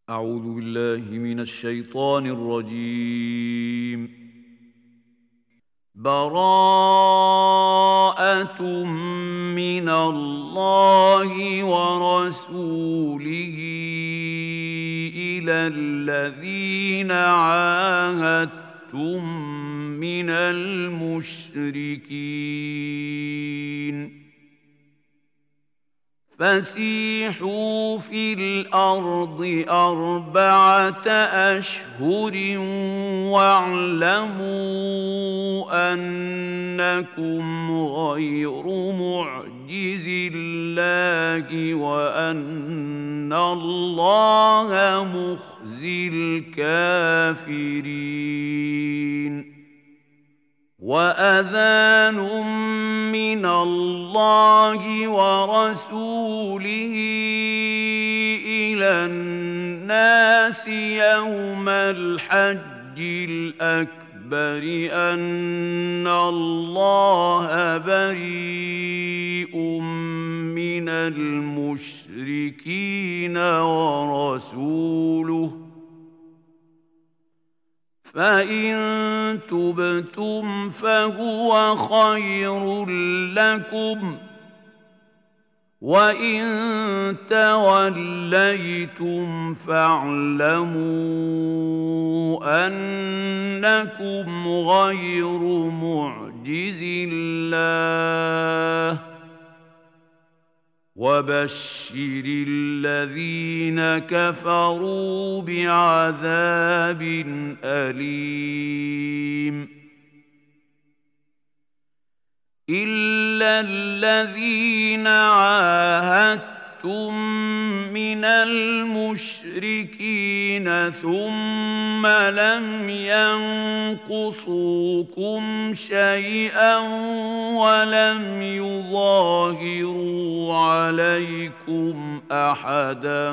أعوذ بالله من الشيطان الرجيم. براءة من الله ورسوله إلى الذين عاهدتم من المشركين فسيحوا في الأرض 4 أشهر واعلموا أنكم غير معجز الله وأن الله مخزي الكافرين. وأذان من الله ورسوله إلى الناس يوم الحج الأكبر أن الله بريء من المشركين ورسوله فإن تبتم فهو خير لكم وإن توليتم فاعلموا أنكم غير معجز الله وبشر الذين كفروا بعذاب أليم. إلا الذين عاهدتم من المشركين ثم لم ينقصوكم شيئا ولم يظاهروا عليكم أحدا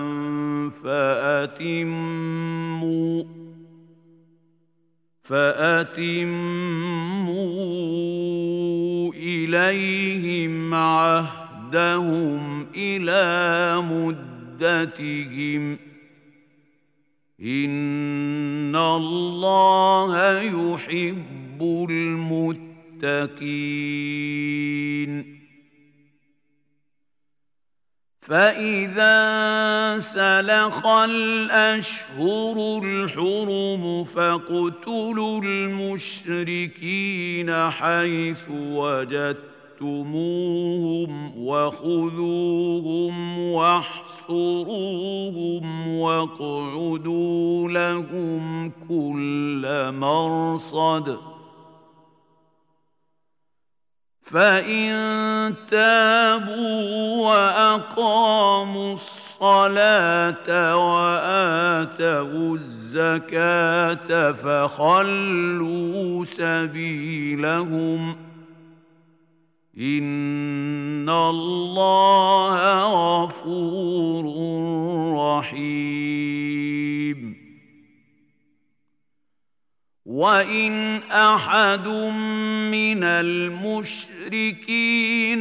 فأتموا إليهم عهدهم إلى مدتهم إن الله يحب المتقين. فإذا سلخ الأشهر الحرم فاقتلوا المشركين حيث وجدتموهم وخذوهم واحصروهم واقعدوا لهم كل مرصد فإن تابوا وأقاموا الصلاة وآتوا الزكاة فخلوا سبيلهم إن الله غفور رحيم. وإن أحد من المشركين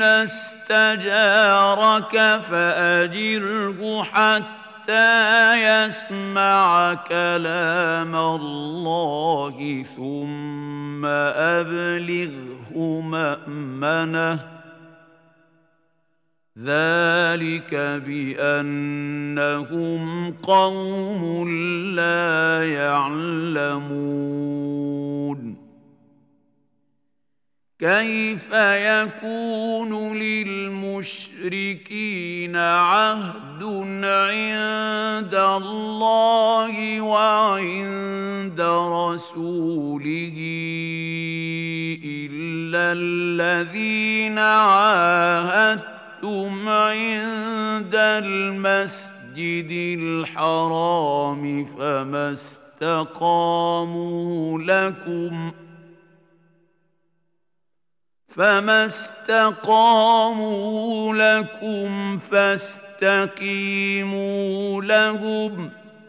استجارك فأجره حتى يسمع كلام الله ثم أبلغه مأمنه ذلك بأنهم قوم لا يعلمون. كيف يكون للمشركين عهد عند الله وعند رسوله إلا الذين عاهدتم عند المسجد الحرام فما استقاموا لكم فاستقيموا لهم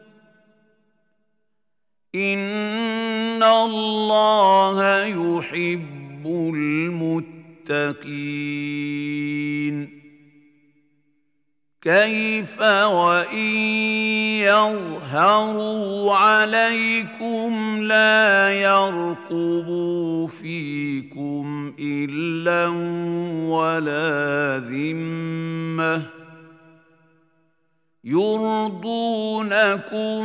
إن الله يحب المتقين. كيف وإن يظهروا عليكم لا يرقبوا فيكم إلا ولا ذمة يرضونكم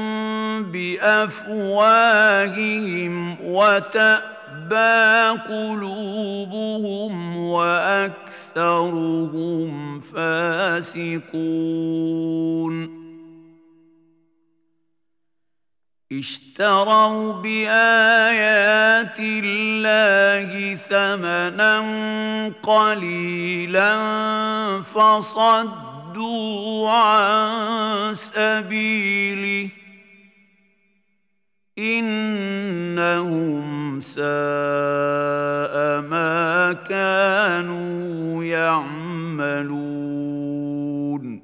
بأفواههم وتأبى قلوبهم وأكثرهم فاسقون اشتروا بآيات الله ثمنا قليلا فصدوا عن سبيله إنهم ساء ما كانوا يعملون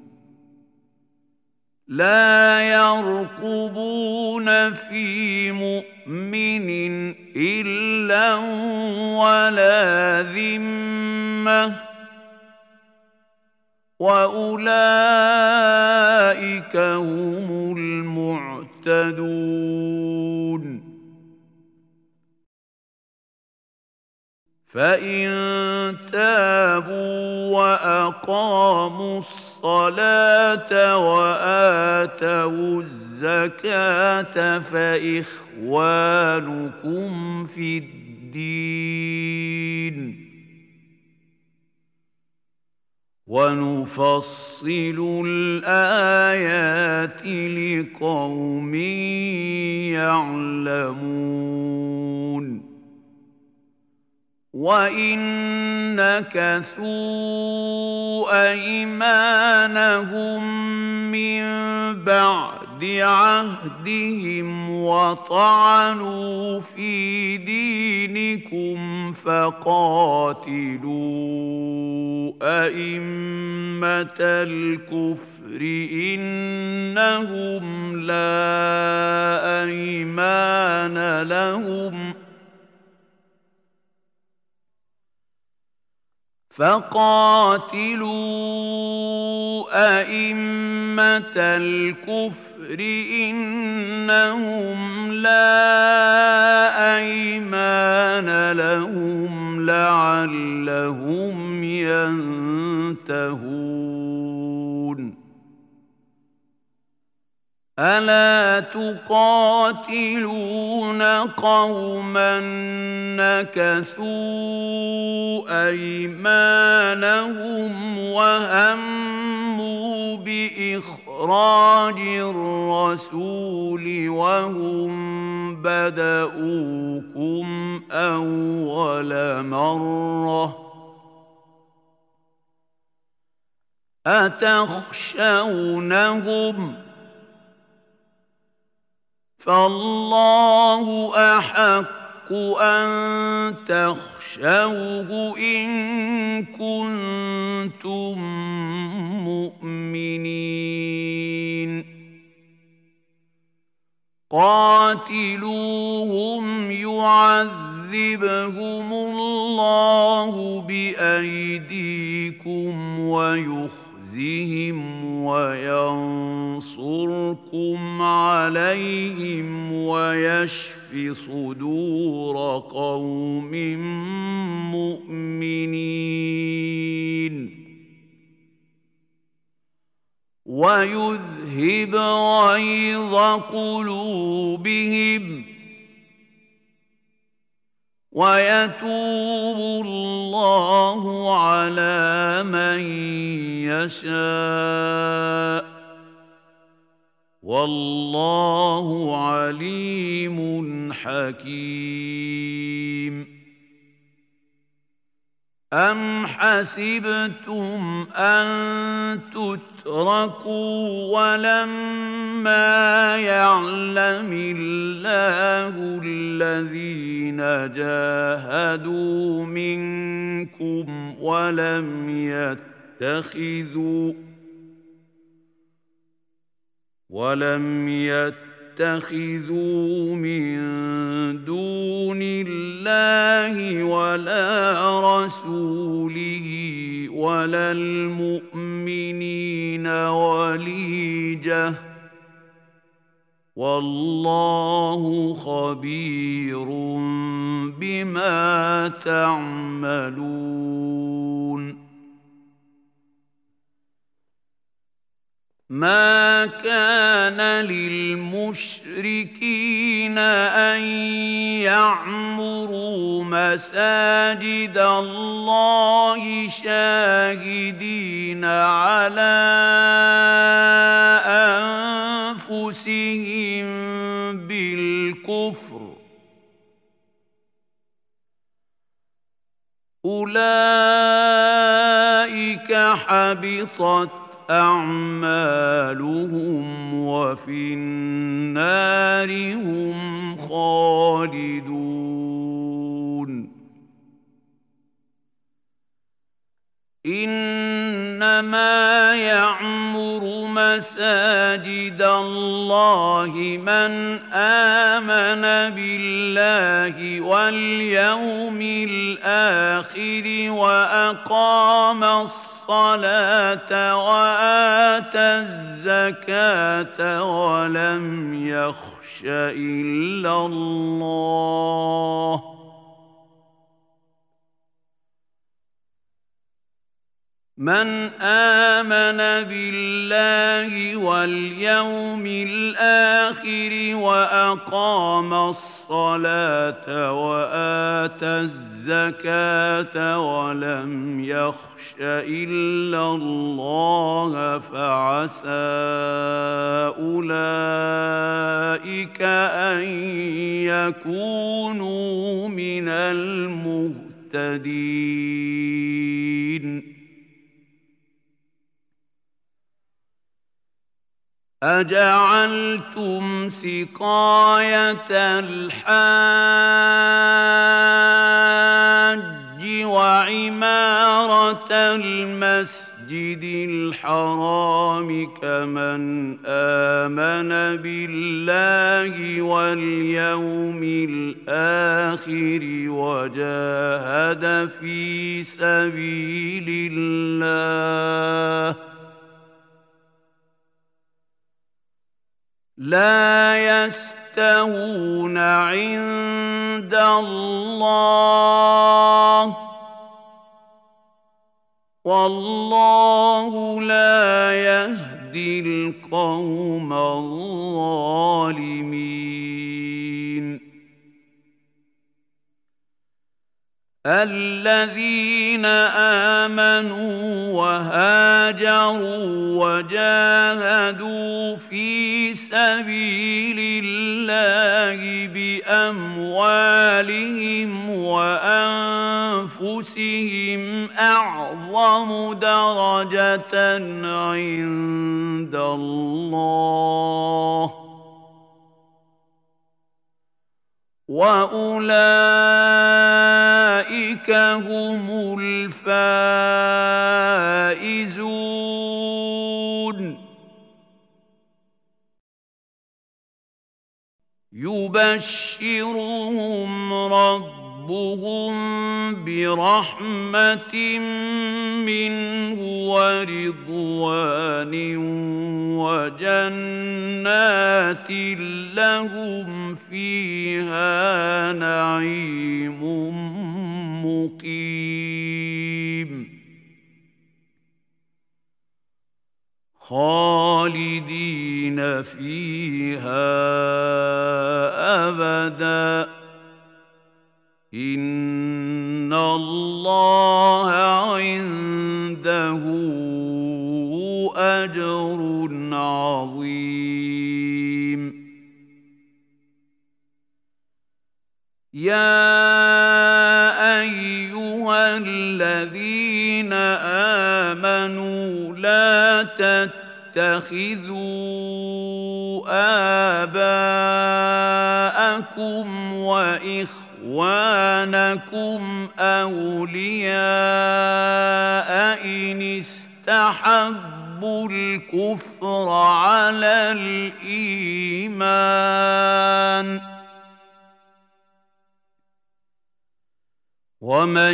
لا يرقبون في مؤمن إلا ولا ذمة وأولئك هم المعتدون فإن تابوا وأقاموا الصلاة وآتوا الزكاة فإخوانكم في الدين ونفصل الآيات لقوم يعلمون وإن نكثوا أيمانهم من بعد عهدهم وطعنوا في دينكم فقاتلوا أئمة الكفر إنهم لا أيمان لهم أئمة الكفر إنهم لا أيمان لهم لعلهم ينتهون ألا تقاتلون قوما نكثوا أيمانهم وهموا بإخراج الرسول وهم بدؤوكم أول مرة أتخشونهم فالله أحق أن تخشوه إن كنتم مؤمنين قاتلوهم يعذبهم الله بأيديكم ويخزهم وينصركم عليهم ويشف صدور قوم مؤمنين ويذهب غيظ قلوبهم ويتوب الله على من يشاء والله عليم حكيم أم حسبتم أن تتركوا ولما يعلم الله الذين جاهدوا منكم ولم يتخذوا من دون الله ولا رسوله ولا المؤمنين وليجة والله خبير بما تعملون. ما كان للمشركين أن يعمروا مساجد الله شاهدين على أنفسهم بالكفر، أولئك حبطت أعمالهم وفي النار هم خالدون. إنما يعمر مساجد الله من آمن بالله واليوم الآخر وأقام الصلاة وآتى الزكاة ولم يخش إلا الله من آمن بالله واليوم الآخر وأقام الصلاة وآتى الزكاة ولم يخش إلا الله فعسى أولئك أن يكونوا من المهتدين. أجعلتم سقاية الحاج وعمارة المسجد الحرام كمن آمن بالله واليوم الآخر وجاهد في سبيل الله لا يستوون عند الله والله لا يهدي القوم الظالمين. الذين آمنوا وهاجروا وجاهدوا في سبيل الله بأموالهم وأنفسهم أعظم درجة عند الله وأولئك هم الفائزون. يبشرهم ربهم برحمة منه ورضوان وجنات لهم فيها نعيم مقيم خالدين فيها أبدا إن الله عنده أجر عظيم. يا أيها الذين آمنوا لا تتخذوا آباءكم وإخوانكم أولياء إن استحبوا الكفر على الإيمان ومن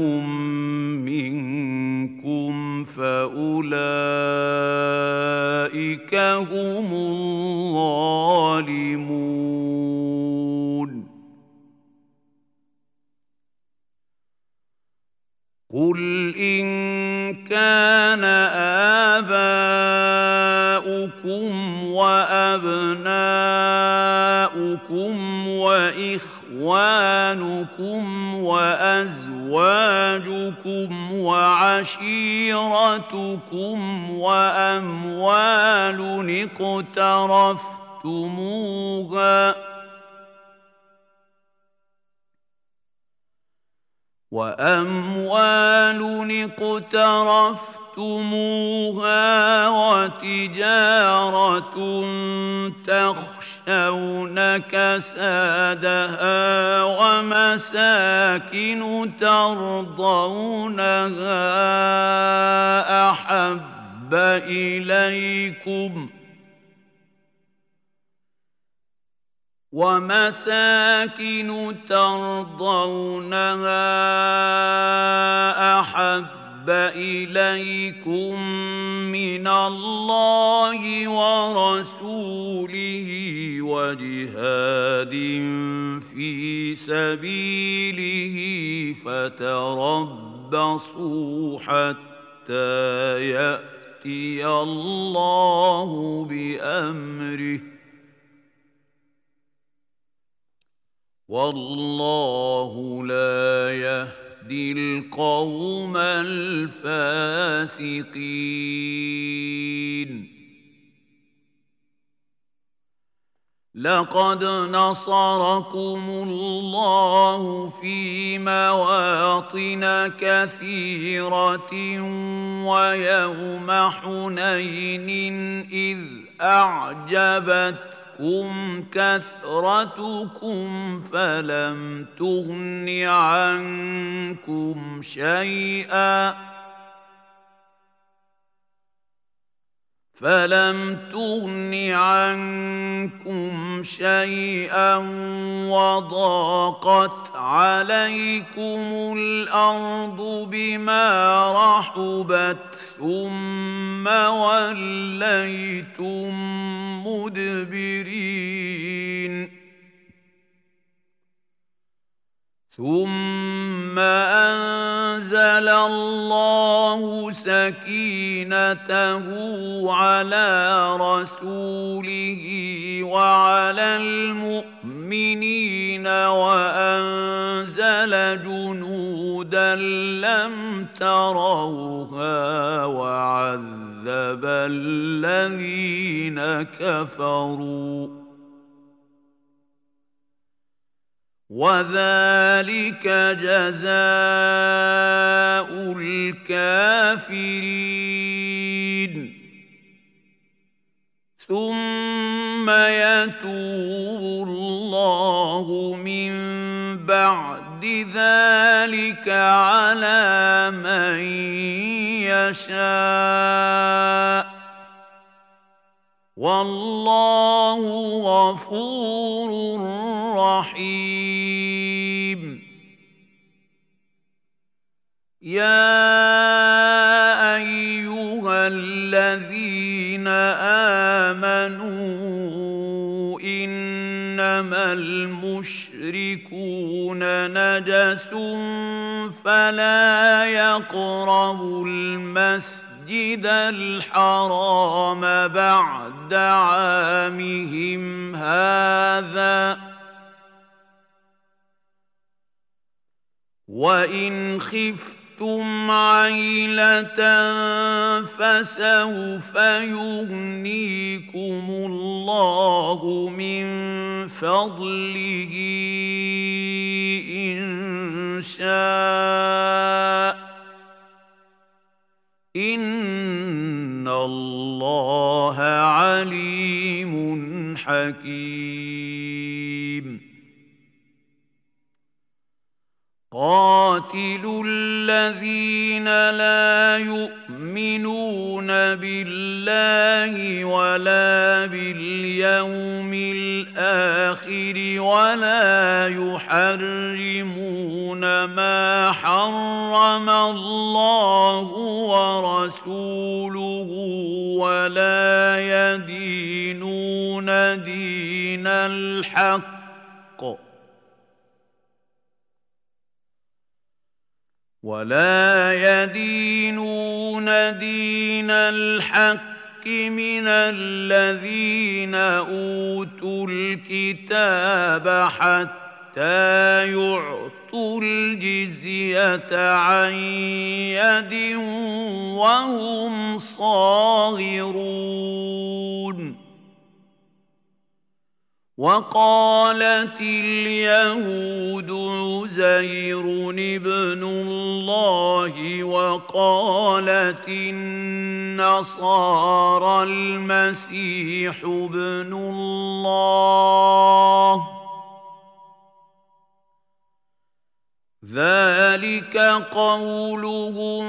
يتولهم منكم فأولئك أولئك هم الظالمون. قل إن كان آباؤكم وأبناؤكم وإخوانكم وأزواجكم وعشيرتكم وأموال اقترفتموها وتجارة تخشون كسادها ومساكن ترضونها أحب إليكم من الله ورسوله وجهاد في سبيله فتربصوا حتى يأتي الله بأمره والله لا يهدي القوم الفاسقين. لقد نصركم الله في مواطن كثيرة ويوم حنين إذ أعجبتكم كثرتكم فلم تغن عنكم شيئا وضاقت عليكم الأرض بما رحبت ثم وليتم مدبرين. ثم أنزل الله سكينته على رسوله وعلى المؤمنين وأنزل جنودا لم تروها وعذب الذين كفروا وذلك جزاء الكافرين. ثم يتوب الله من بعد ذلك على من يشاء والله غفور رحيم. يا أيها الذين آمنوا إنما المشركون نجس فلا يقربوا المسجد الحرام بعد عامهم هذا وإن خفتم عيلة فسوف يغنيكم الله من فضله إن شاء إن الله عليم حكيم. قاتلوا الذين لا يؤمنون بالله ولا باليوم الآخر ولا يحرمون ما حرم الله ورسوله ولا ولا يدينون دين الحق من الذين أوتوا الكتاب حتى يعطوا الجزية عن يد وهم صاغرون. وقالت اليهود عزير ابن الله وقالت النصارى المسيح ابن الله، ذلك قولهم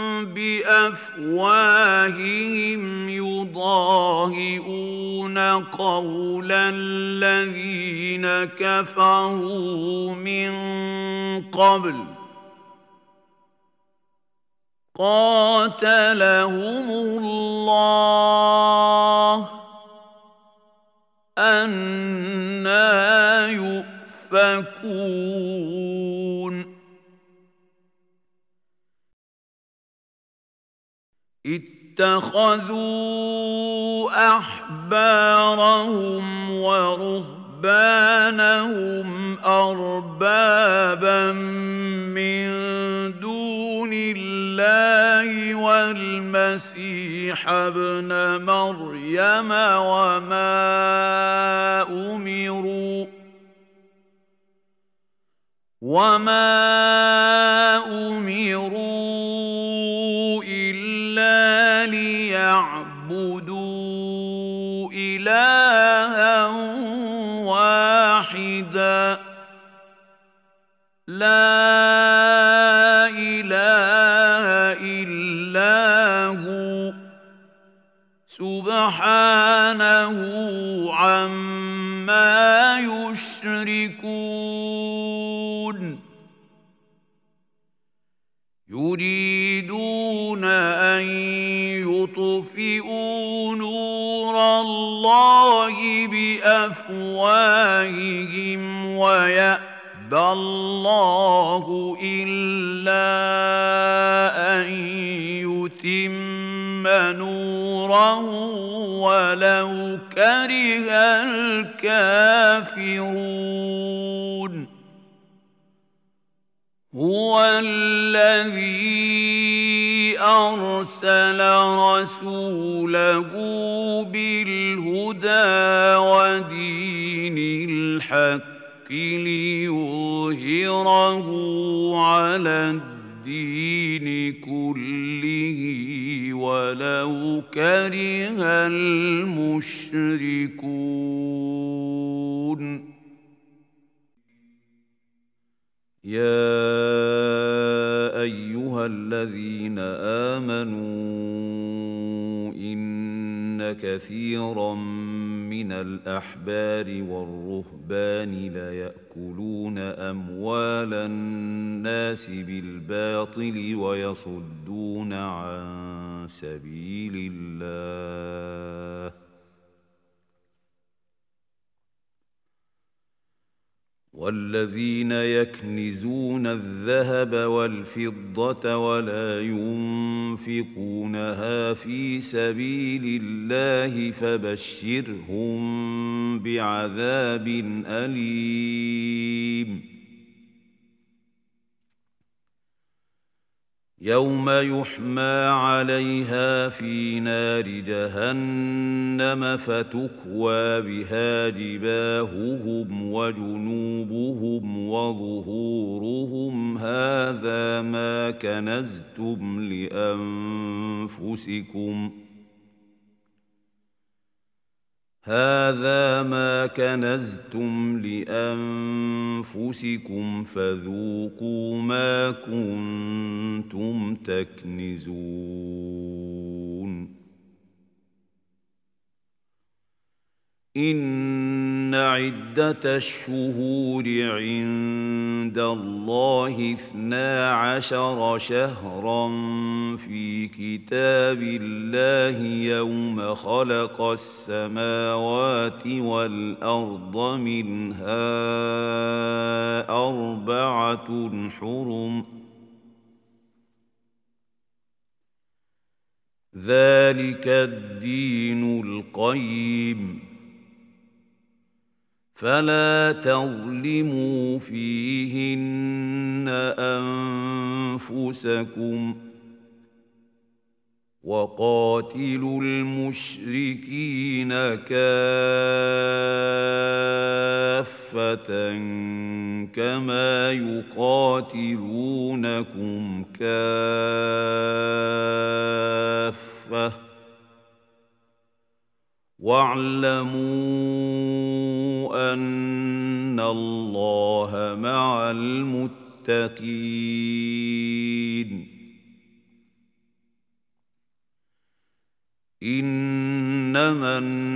بأفواههم يضاهئون قول الذين كفروا من قبل قاتلهم الله أنى يؤفكون. اتخذوا أحبارهم ورهبانهم أربابا من دون الله والمسيح ابن مريم وما أمروا إلا ليعبدوا إلها واحدا لا إله إلا هو سبحانه عما يشركون. يريدون أن يطفئوا نور الله بأفواههم ويأبى الله إلا أن يتم نوره ولو كره الكافرون. هو الذي أرسل رسوله بالهدى ودين الحق ليظهره على الدين كله ولو كره المشركون. يا أيها الذين آمنوا إن كثيرا من الأحبار والرهبان ليأكلون أموال الناس بالباطل ويصدون عن سبيل الله والذين يكنزون الذهب والفضة ولا ينفقونها في سبيل الله فبشرهم بعذاب أليم. يوم يحمى عليها في نار جهنم فتكوى بها جباههم وجنوبهم وظهورهم هذا ما كنزتم لأنفسكم فذوقوا ما كنتم تكنزون. إن إن عدة الشهور عند الله 12 شهرا في كتاب الله يوم خلق السماوات والأرض منها 4 حرم ذلك الدين القيم فلا تظلموا فيهن أنفسكم وقاتلوا المشركين كافة كما يقاتلونكم كافة واعلموا أن الله مع المتقين إنما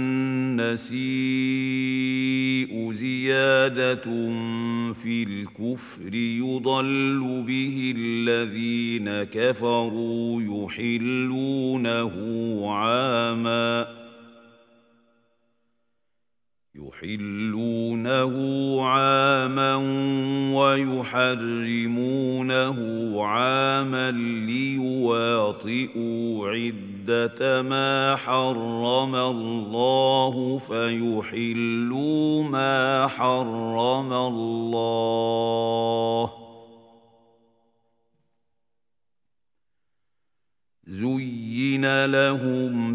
النسيء زيادة في الكفر يضل به الذين كفروا يحلونه عاما ويحرمونه عاما ليواطئوا عدة ما حرم الله فيحلوا ما حرم الله زين لهم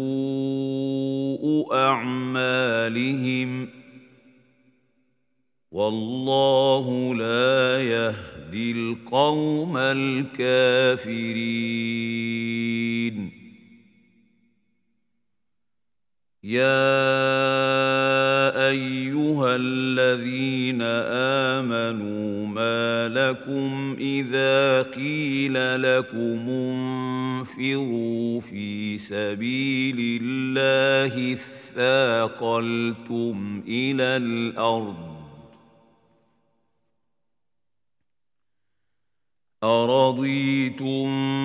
سوء أعمالهم والله لا يهدي القوم الكافرين يا أيها الذين آمنوا ما لكم إذا قيل لكم انفروا في سبيل الله اثاقلتم إلى الأرض أرضيتم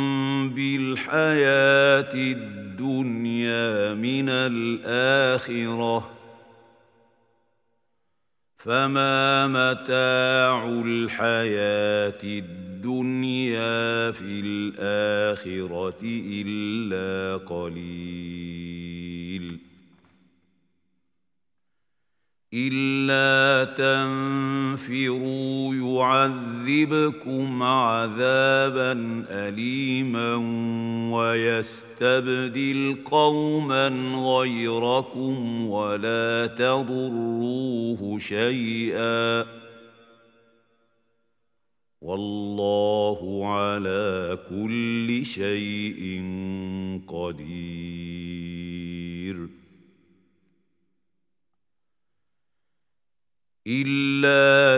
بالحياة الدنيا من الآخرة فما متاع الحياة الدنيا في الآخرة إلا قليل إلا تنفروا يعذبكم عذابا أليما ويستبدل قوما غيركم ولا تضروه شيئا والله على كل شيء قدير إلا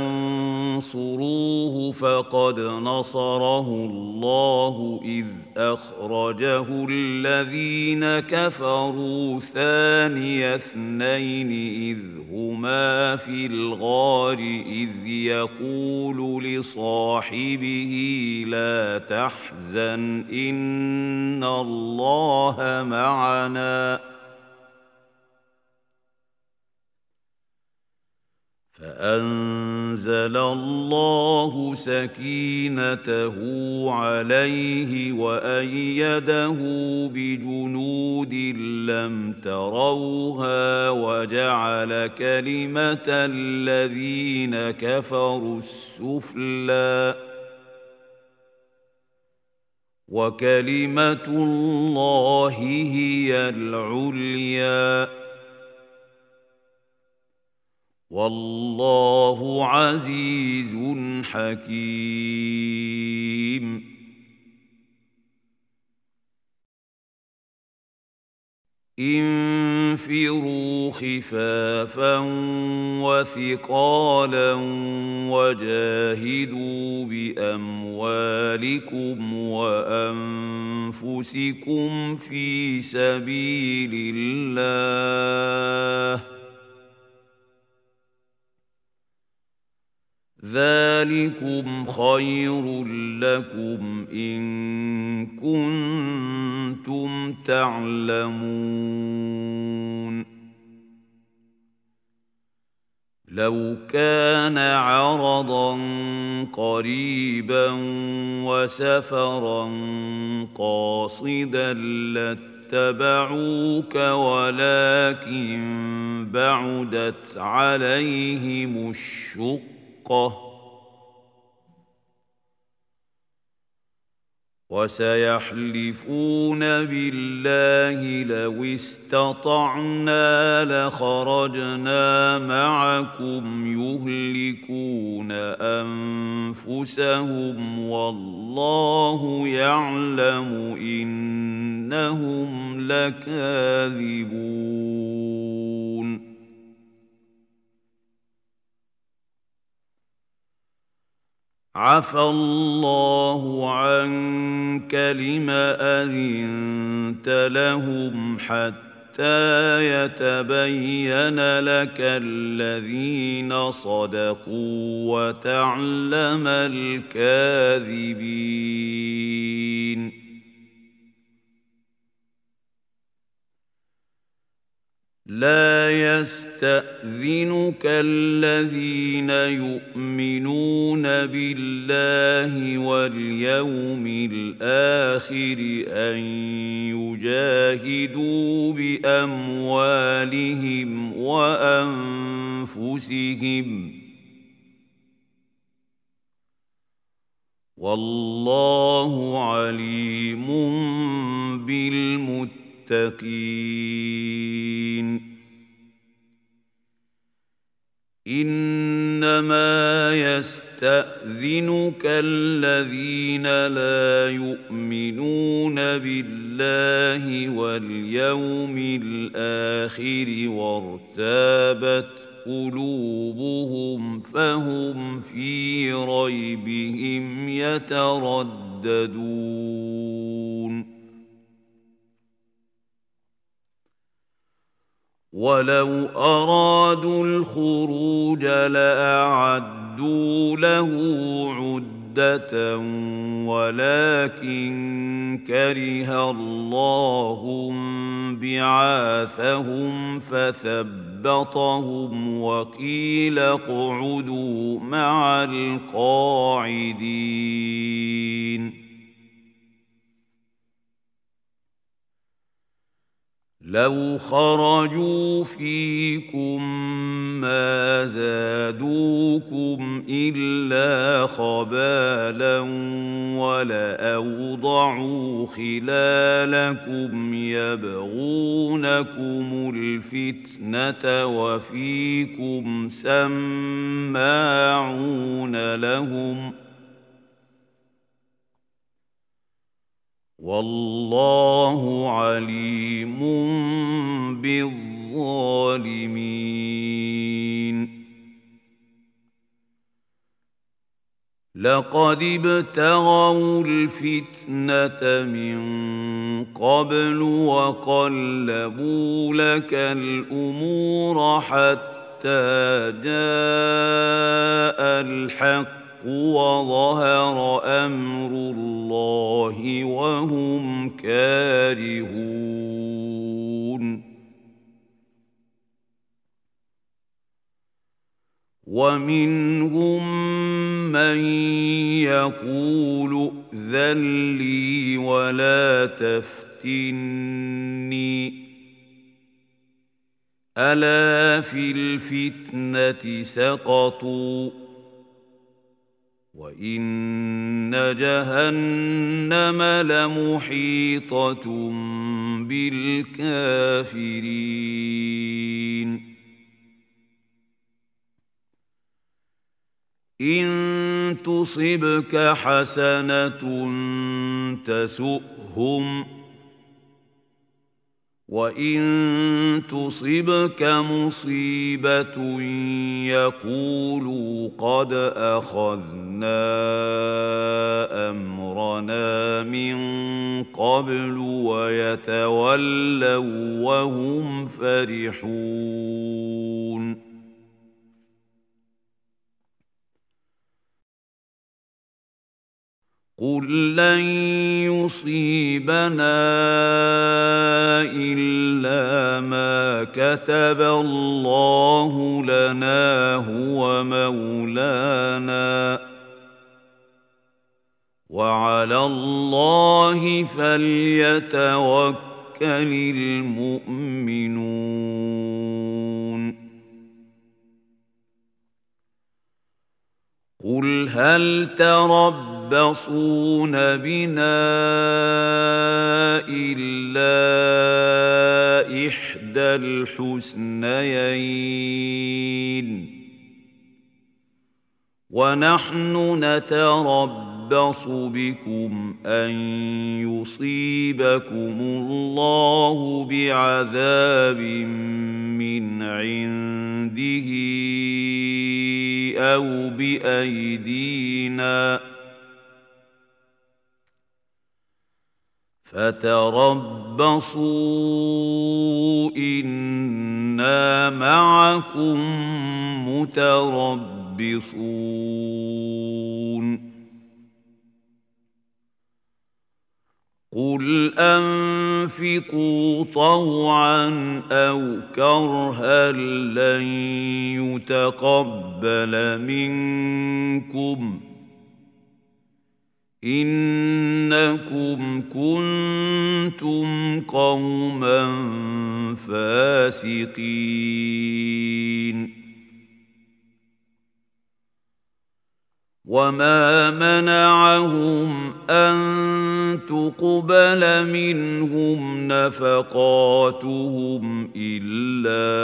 تنصروه فقد نصره الله إذ أخرجه الذين كفروا ثاني اثنين إذ هما في الغار إذ يقول لصاحبه لا تحزن إن الله معنا فأنزل الله سكينته عليه وأيده بجنود لم تروها وجعل كلمة الذين كفروا السفلى وكلمة الله هي العليا والله عزيز حكيم انفروا خفافا وثقالا وجاهدوا بأموالكم وأنفسكم في سبيل الله ذلكم خير لكم إن كنتم تعلمون لو كان عرضا قريبا وسفرا قاصدا لاتبعوك ولكن بعدت عليهم الشقة وسيحلفون بالله لو استطعنا لخرجنا معكم يهلكون أنفسهم والله يعلم إنهم لكاذبون عفى الله عنك لم أذنت لهم حتى يتبين لك الذين صدقوا وتعلم الكاذبين لا يستأذنك الذين يؤمنون بالله واليوم الآخر أن يجاهدوا بأموالهم وأنفسهم والله عليم بالمتقين إنما يستأذنك الذين لا يؤمنون بالله واليوم الآخر وارتابت قلوبهم فهم في ريبهم يترددون ولو أرادوا الخروج لأعدوا له عدة ولكن كره الله بعاثهم فثبطهم وقيل اقعدوا مع القاعدين لو خرجوا فيكم ما زادوكم إلا خبالا ولأوضعوا خلالكم يبغونكم الفتنة وفيكم سماعون لهم والله عليم بالظالمين لقد ابتغوا الفتنة من قبل وقلبوا لك الأمور حتى جاء الحق وظهر أمر الله وهم كارهون ومنهم من يقول ائذن لي ولا تفتني ألا في الفتنة سقطوا وإن جهنم لمحيطة بالكافرين إن تصبك حسنة تسؤهم وإن تصبك مصيبة يقولوا قد أخذنا أمرنا من قبل ويتولوا وهم فرحون قل لن يصيبنا إلا ما كتب الله لنا هو مولانا وعلى الله فليتوكل المؤمنون قل هل تربصون بنا إلا إحدى الحسنيين ونحن نتربص بكم أن يصيبكم الله بعذاب من عنده أو بأيدينا فتربصوا إنا معكم متربصون قل أنفقوا طوعا أو كرها لن يتقبل منكم إنكم كنتم قوما فاسقين وما منعهم أن تقبل منهم نفقاتهم إلا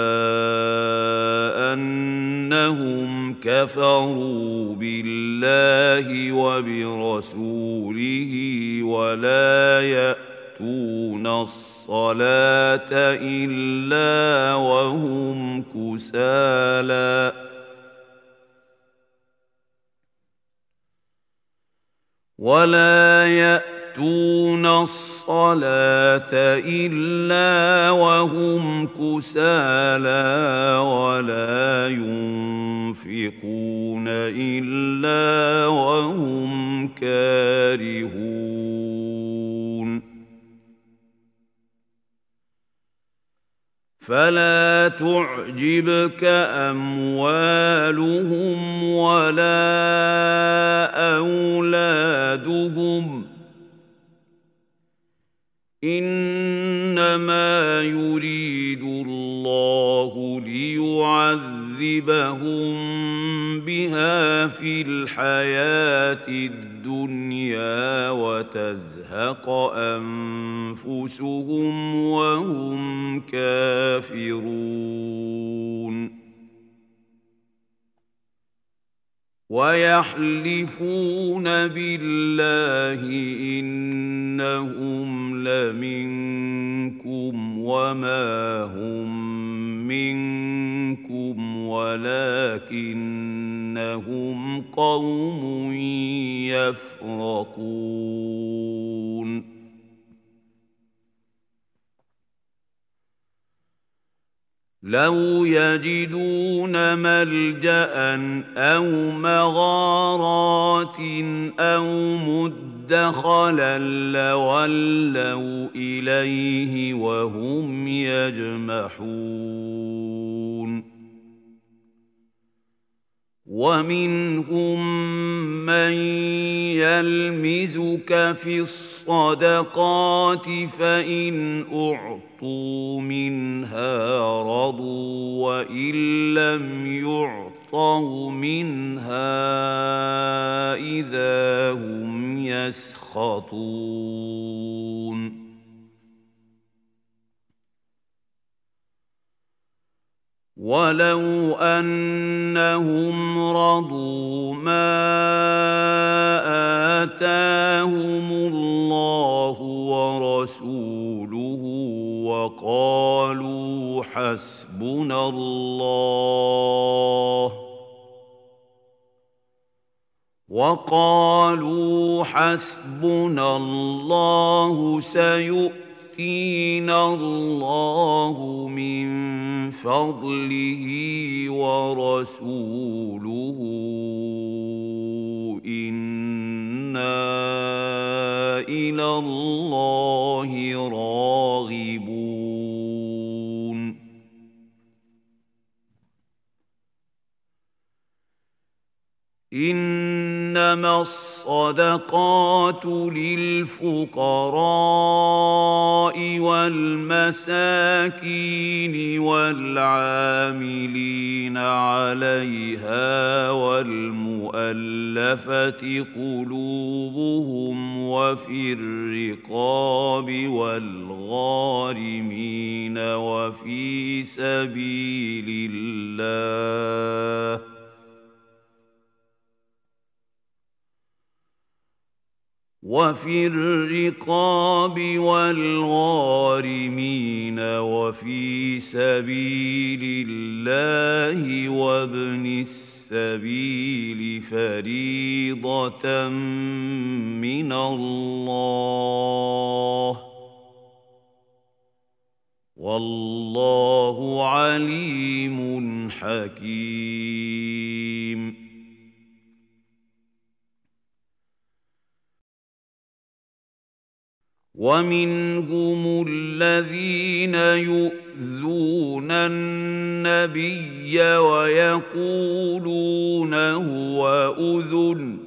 أنهم كفروا بالله وبرسوله ولا يأتون الصلاة إلا وهم كسالى ولا يأتون الصلاة إلا وهم كسالى ولا ينفقون إلا وهم كارهون فلا تعجبك أموالهم ولا أولادهم إنما يريد الله ليعذبهم بها في الحياة الدنيا وتزهق أنفسهم وهم كافرون ويحلفون بالله إنهم لمنكم وما هم منكم ولكنهم قوم يفرقون لو يجدون ملجأ أو مغارات أو مدخلا لولوا إليه وهم يجمحون ومنهم من يلمزك في الصدقات فإن أعطوا منها رضوا وإن لم يعطوا منها إذا هم يسخطون ولو أنهم رضوا ما آتاهم الله ورسوله وقالوا حسبنا الله سيؤتينا الله من فضله ورسوله إنا وإلى الله راغبون. إنما الصدقات للفقراء والمساكين والعاملين عليها والمؤلفة قلوبهم وفي الرقاب والغارمين وفي سبيل الله وفي الرقاب والغارمين وفي سبيل الله وابن السبيل فريضة من الله والله عليم حكيم. ومنهم الذين يؤذون النبي ويقولون هو أذن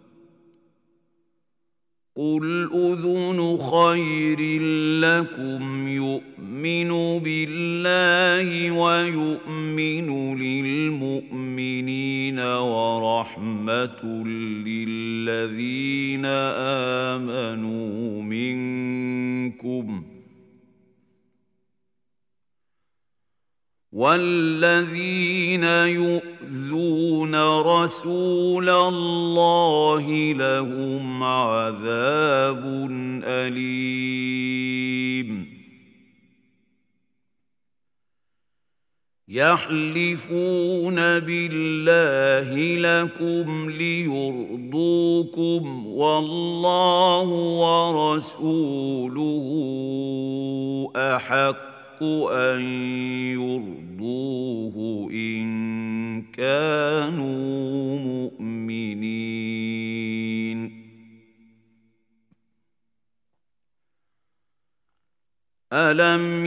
قل أذن خير لكم يؤمن بالله ويؤمن للمؤمنين ورحمة للذين آمنوا منكم والذين يؤذون رسول الله لهم عذاب أليم. يحلفون بالله لكم ليرضوكم والله ورسوله أحق أن يرضوه إن كانوا مؤمنين. ألم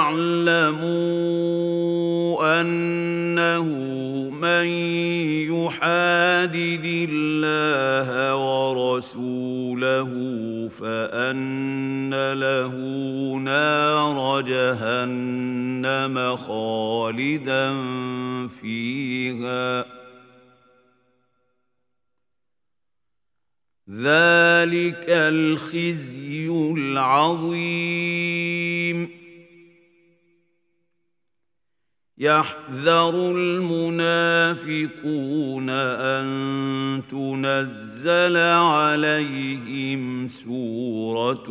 يعلموا أنه من يحادد الله ورسوله فأن له نار جهنم خالدا فيها ذلك الخزي العظيم. يحذر المنافقون أن تنزل عليهم سورة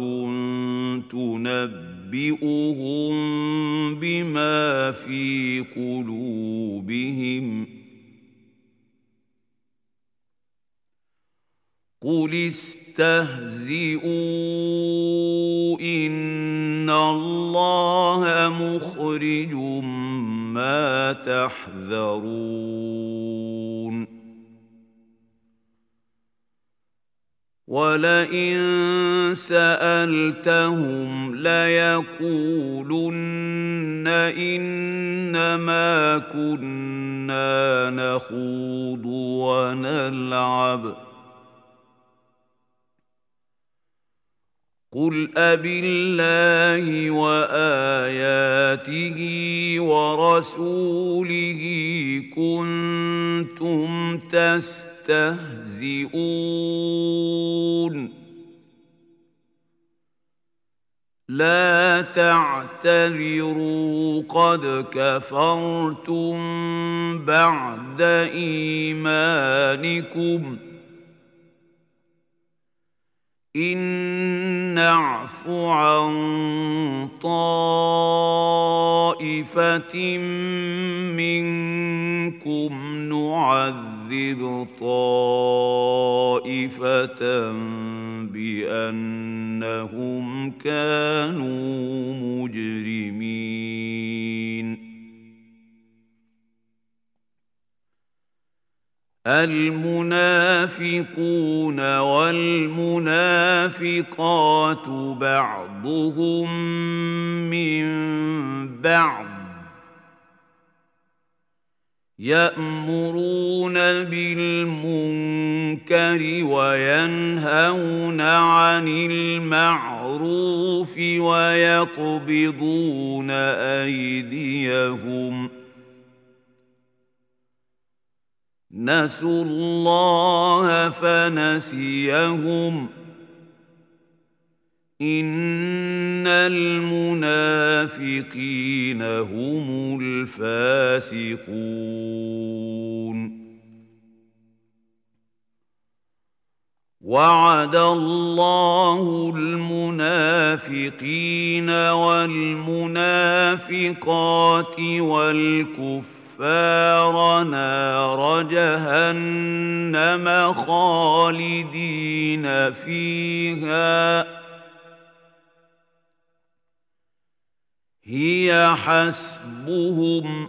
تنبئهم بما في قلوبهم قل استهزئوا إن الله مخرج ما تحذرون. ولئن سألتهم ليقولن إنما كنا نخوض ونلعب قل أبالله وآياته ورسوله كنتم تستهزئون لا تعتذروا قد كفرتم بعد إيمانكم إن نعف عن طائفة منكم نعذب طائفة بأنهم كانوا مجرمين. المنافقون والمنافقات بعضهم من بعض يأمرون بالمنكر وينهون عن المعروف ويقبضون أيديهم نسوا الله فنسيهم إن المنافقين هم الفاسقون وعد الله المنافقين والمنافقات والكفار نار جهنم خالدين فيها هي حسبهم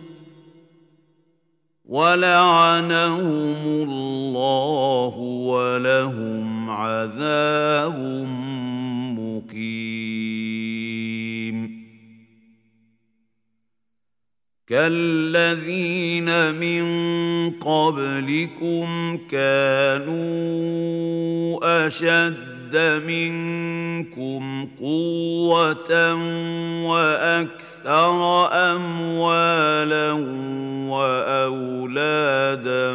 ولعنهم الله ولهم عذاب مقيم كالذين من قبلكم كانوا أشد منكم قوة وأكثر أموالا وأولادا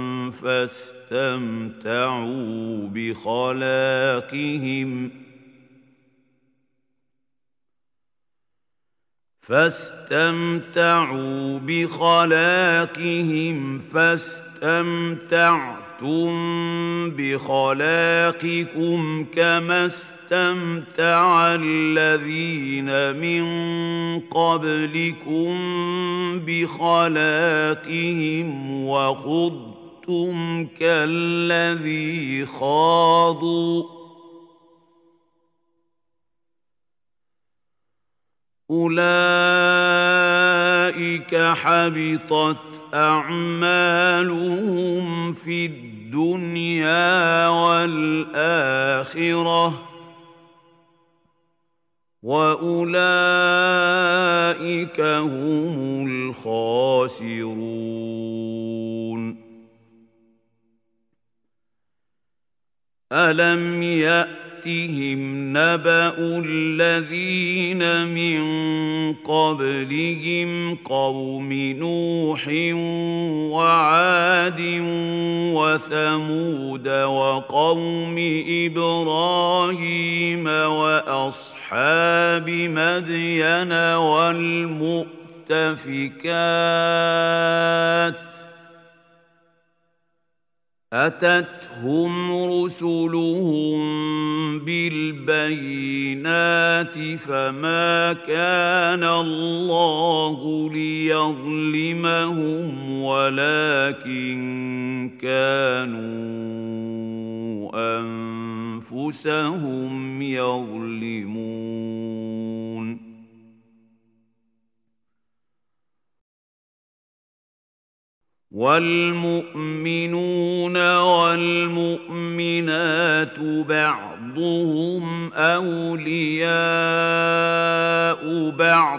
فاستمتعوا بخلاقهم فاستمتعتم بخلاقكم كما استمتع الذين من قبلكم بخلاقهم وخضتم كالذي خاضوا أولئك حبطت أعمالهم في الدنيا والآخرة وأولئك هم الخاسرون ألم يأتهم نبأ الذين من قبلهم قوم نوح وعاد وثمود وقوم إبراهيم وأصحاب مدين والمؤتفكات أتتهم رسلهم بالبينات فما كان الله ليظلمهم ولكن كانوا أنفسهم يظلمون والمؤمنون والمؤمنات بعضهم أولياء بعض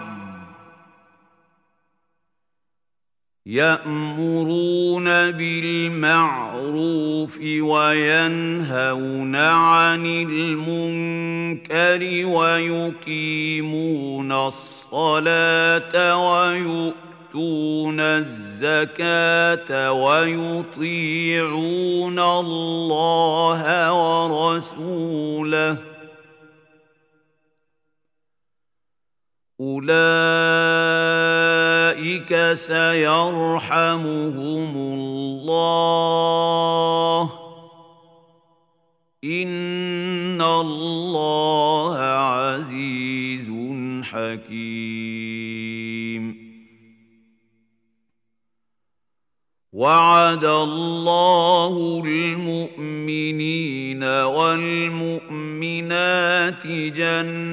يأمرون بالمعروف وينهون عن المنكر ويقيمون الصلاة ويؤتون الزكاة ويطيعون الله ورسوله أولئك سيرحمهم الله إن الله عزيز حكيم وعد الله المؤمنين والمؤمنات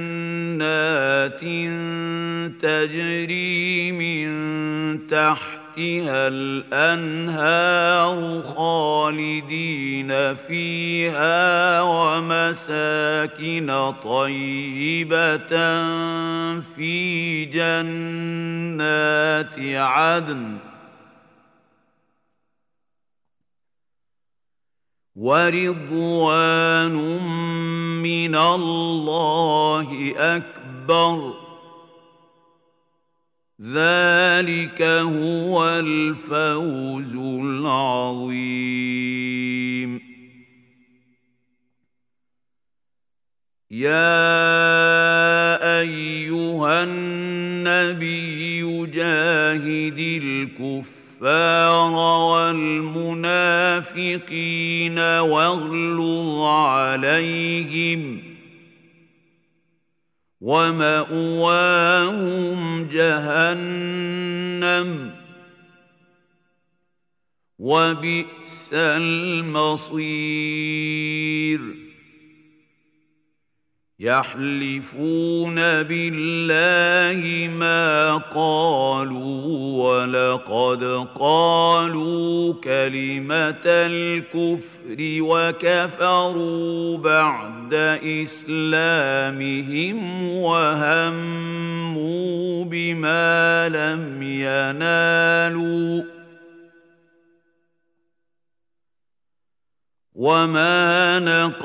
جنات تجري من تحتها تحتها الأنهار خالدين فيها ومساكن طيبة في جنات عدن ورضوان من الله أكبر ذلك هو الفوز العظيم يا أيها النبي جاهد الكفار والمنافقين واغلظ عليهم ومأواهم جهنم وبئس المصير يحلفون بالله ما قالوا ولقد قالوا كلمة الكفر وكفروا بعد إسلامهم وهموا بما لم ينالوا وما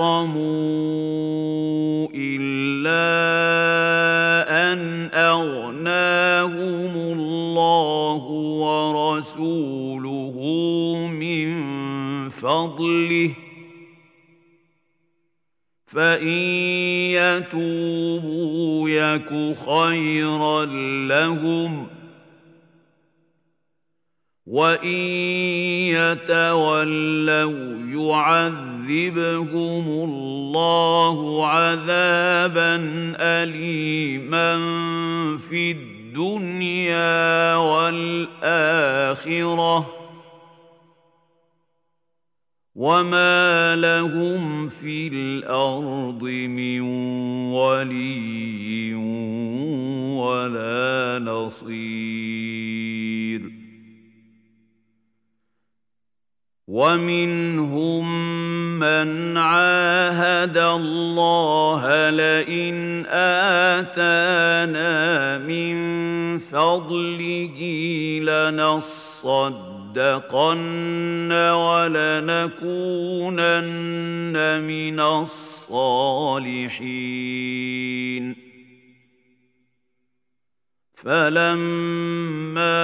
نقموا إلا أن أغناهم الله ورسوله من فضله فإن يتوبوا يك خيرا لهم وإن يتولوا يعذبهم الله عذابا أليما في الدنيا والآخرة وما لهم في الأرض من ولي ولا نصير ومنهم من عاهد الله لئن آتانا من فضله لنصدقن ولنكونن من الصالحين فلما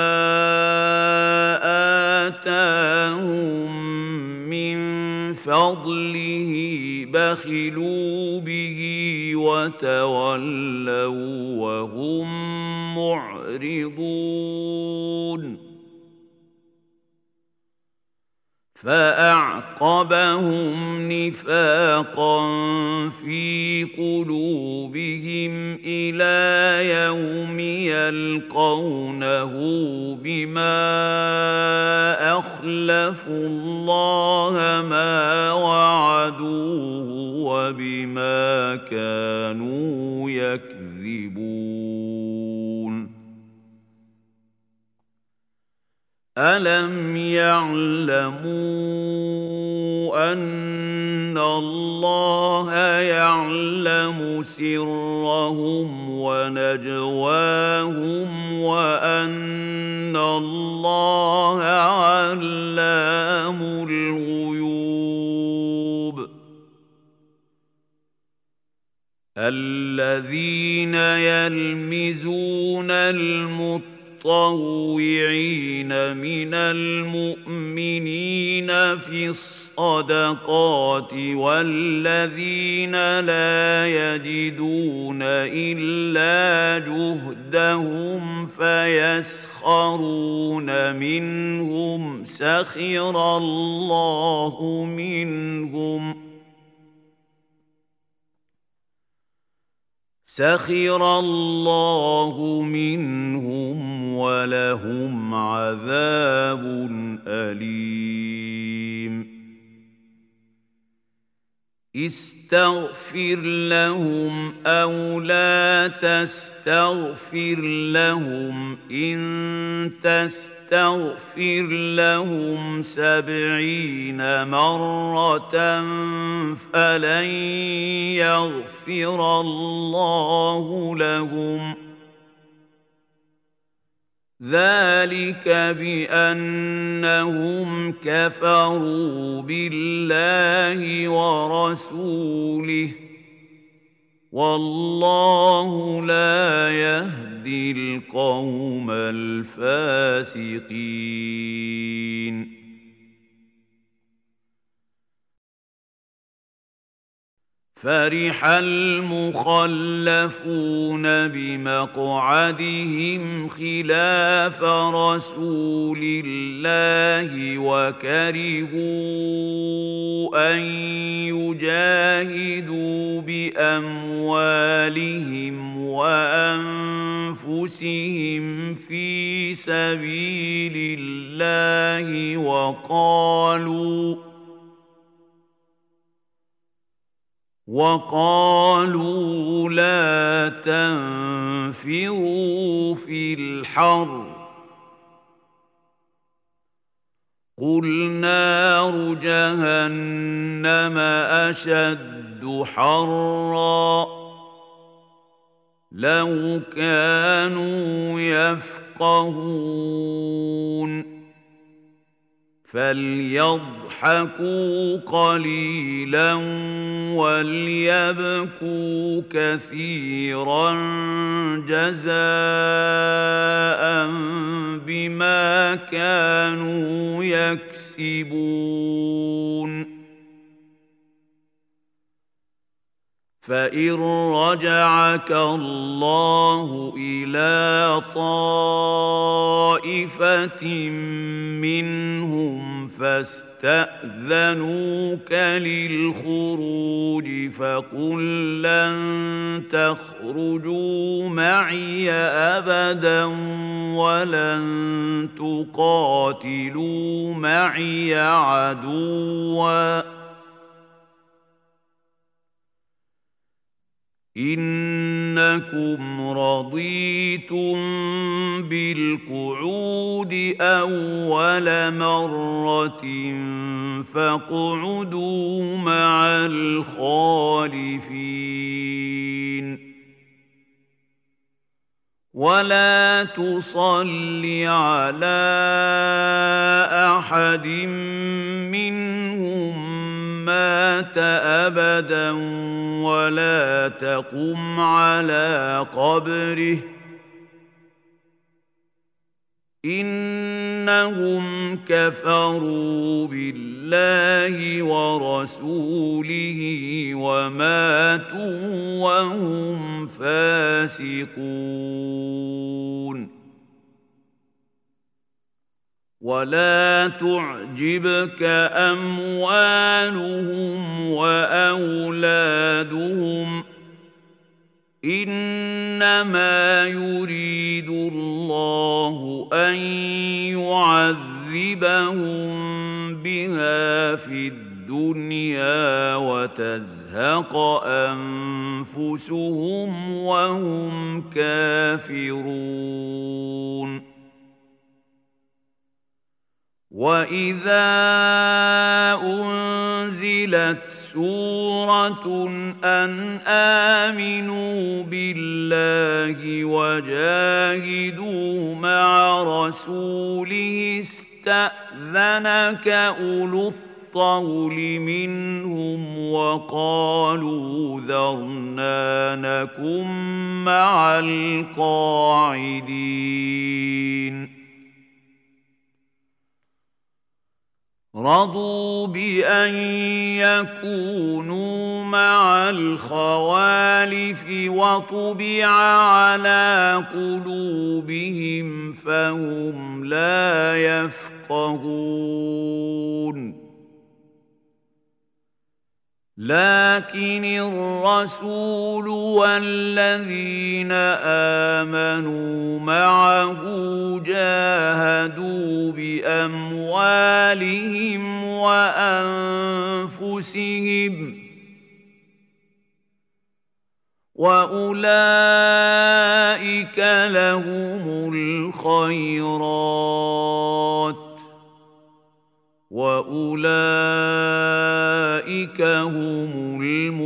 آتاهم من فضله بخلوا به وتولوا وهم معرضون فأعقبهم نفاقا في قلوبهم إلى يوم يلقونه بما أخلفوا الله ما وعدوه وبما كانوا يكذبون ألم يعلموا أن الله يعلم سرهم ونجواهم وأن الله علام الغيوب الذين يلمزون المتطوعين من المؤمنين في الصدقات والذين لا يجدون إلا جهدهم فيسخرون منهم سخر الله منهم ولهم عذاب أليم استغفر لهم أو لا تستغفر لهم إن تستغفر لهم 70 مرة فلن يغفر الله لهم ذلك بأنهم كفروا بالله ورسوله والله لا يهدي القوم الفاسقين فرح المخلفون بمقعدهم خلاف رسول الله وكرهوا أن يجاهدوا بأموالهم وأنفسهم في سبيل الله وقالوا لا تنفروا في الحر قل نار جهنم أشد حرا لو كانوا يفقهون فليضحكوا قليلا وليبكوا كثيرا جزاء بما كانوا يكسبون فإن رجعك الله إلى طائفة منهم فاستأذنوك للخروج فقل لن تخرجوا معي أبدا ولن تقاتلوا معي عدوا إنكم رضيتم بالقعود أول مرة فاقعدوا مع الخالفين ولا تصل على أحد منهم مات أبدا ولا تقم على قبره إنهم كفروا بالله ورسوله وماتوا وهم فاسقون ولا تعجبك أموالهم وأولادهم إنما يريد الله أن يعذبهم بها في الدنيا وتزهق أنفسهم وهم كافرون وَإِذَا أُنزِلَتْ سُورَةٌ أَنْ آمِنُوا بِاللَّهِ وَجَاهِدُوا مَعَ رَسُولِهِ اسْتَأْذَنَكَ أُولُو الطَّوْلِ مِنْهُمْ وَقَالُوا ذَرْنَا نَكُن مَّعَ الْقَاعِدِينَ رضوا بأن يكونوا مع الخوالف وطبع على قلوبهم فهم لا يفقهون لكن الرسول والذين آمنوا معه جاهدوا بأموالهم وأنفسهم وأولئك لهم الخيرات وأولئك هم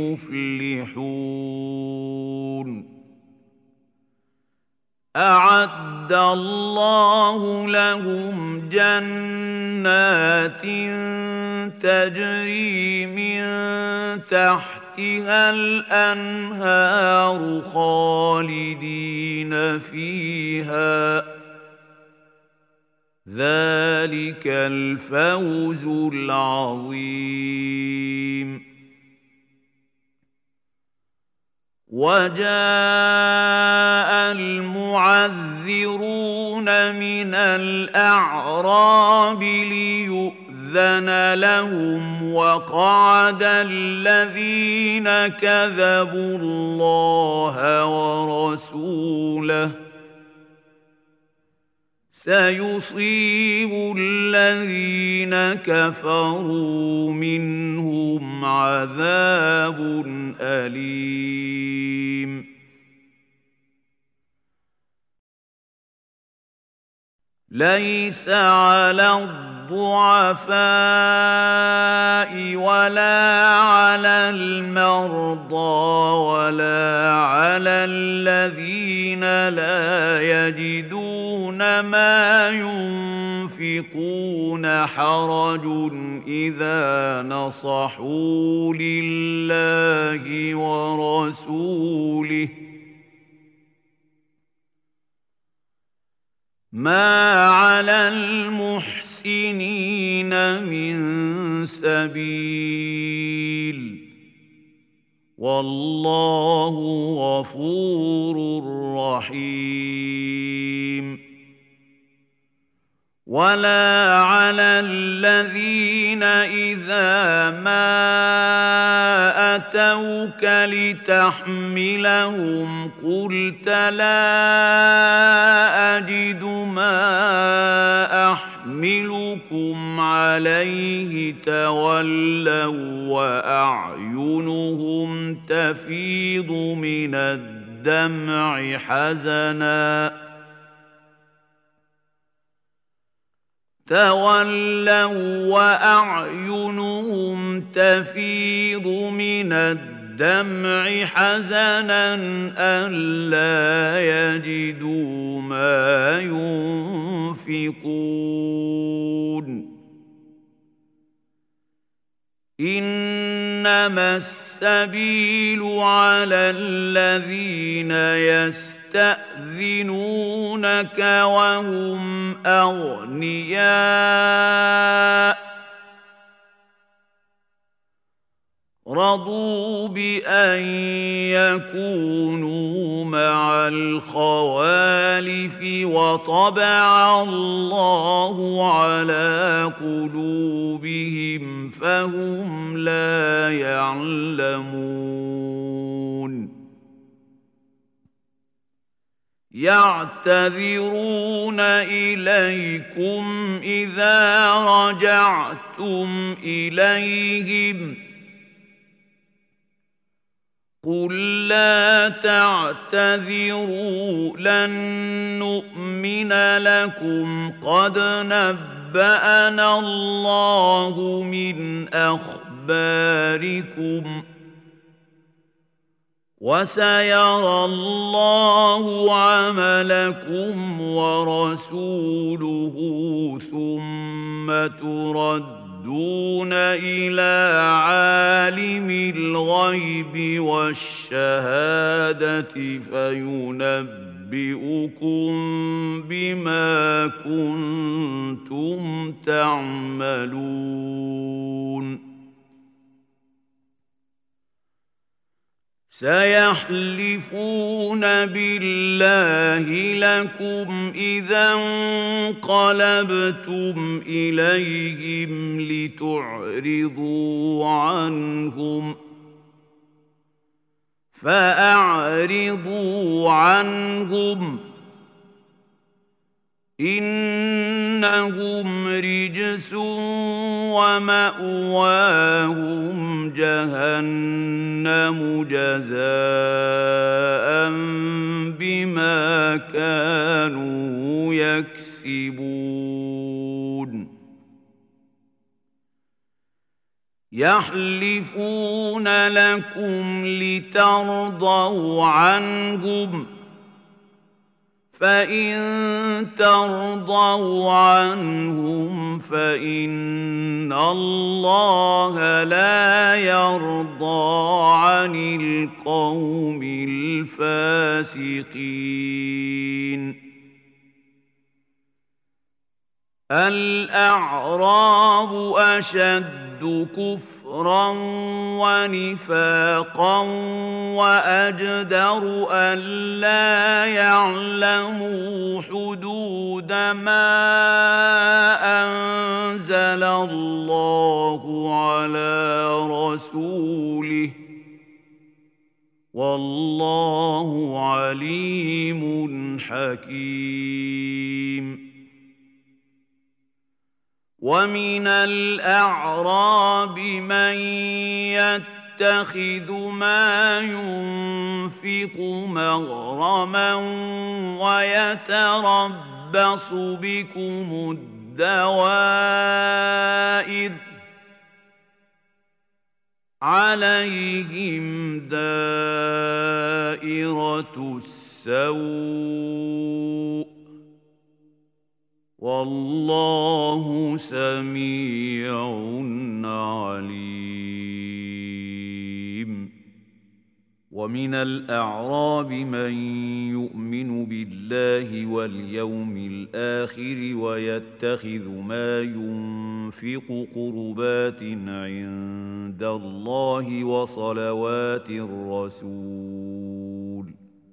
المفلحون أعد الله لهم جنات تجري من تحتها الأنهار خالدين فيها ذلك الفوز العظيم وجاء المعذرون من الأعراب ليؤذن لهم وقعد الذين كذبوا الله ورسوله سيصيب الذين كفروا منهم عذاب أليم ليس على الضعفاء ولا على المرضى ولا على الذين لا يجدون ما ينفقون حرج إذا نصحوا لله ورسوله ما على المحسنين من سبيل والله غفور رحيم ولا على الذين إذا ما أتوك لتحملهم قلت لا أجد ما أحملكم عليه تولوا وأعينهم تفيض من الدمع حزنا ألا يجدوا ما ينفقون إنما السبيل على الذين يستأذنونك وهم أغنياء رضوا بأن يكونوا مع الخوالف وطبع الله على قلوبهم فهم لا يعلمون يعتذرون إليكم إذا رجعتم إليهم قل لا تعتذروا لن نؤمن لكم قد نبأنا الله من أخباركم وسيرى الله عملكم ورسوله ثم تردون إلى عالم الغيب والشهادة فينبئكم بما كنتم تعملون سيحلفون بالله لكم إذا انقلبتم إليهم لتعرضوا عنهم فأعرضوا عنهم إنهم رجس ومأواهم جهنم جزاء بما كانوا يكسبون يحلفون لكم لترضوا عنهم فإن ترضوا عنهم فإن الله لا يرضى عن القوم الفاسقين الأعراب أشد كفرا ونفاقا وأجدر ألا يعلموا حدود ما أنزل الله على رسوله والله عليم حكيم ومن الأعراب من يتخذ ما ينفق مغرما ويتربص بكم الدوائر عليهم دائرة السوء والله سميع عليم ومن الأعراب من يؤمن بالله واليوم الآخر ويتخذ ما ينفق قربات عند الله وصلوات الرسول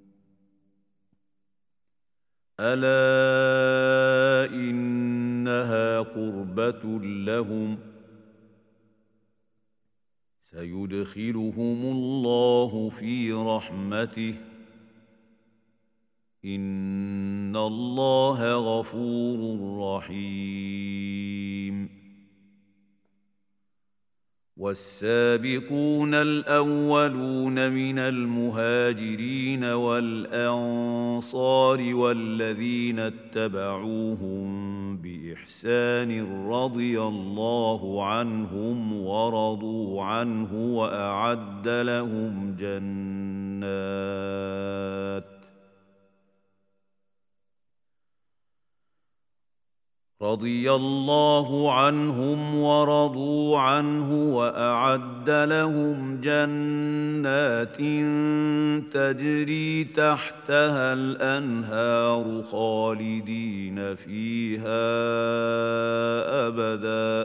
ألا إنها قربة لهم سيدخلهم الله في رحمته إن الله غفور رحيم والسابقون الأولون من المهاجرين والأنصار والذين اتبعوهم بإحسان رضي الله عنهم ورضوا عنه وأعد لهم رضي الله عنهم ورضوا عنه وأعد لهم جنات تجري تحتها الأنهار خالدين فيها أبدا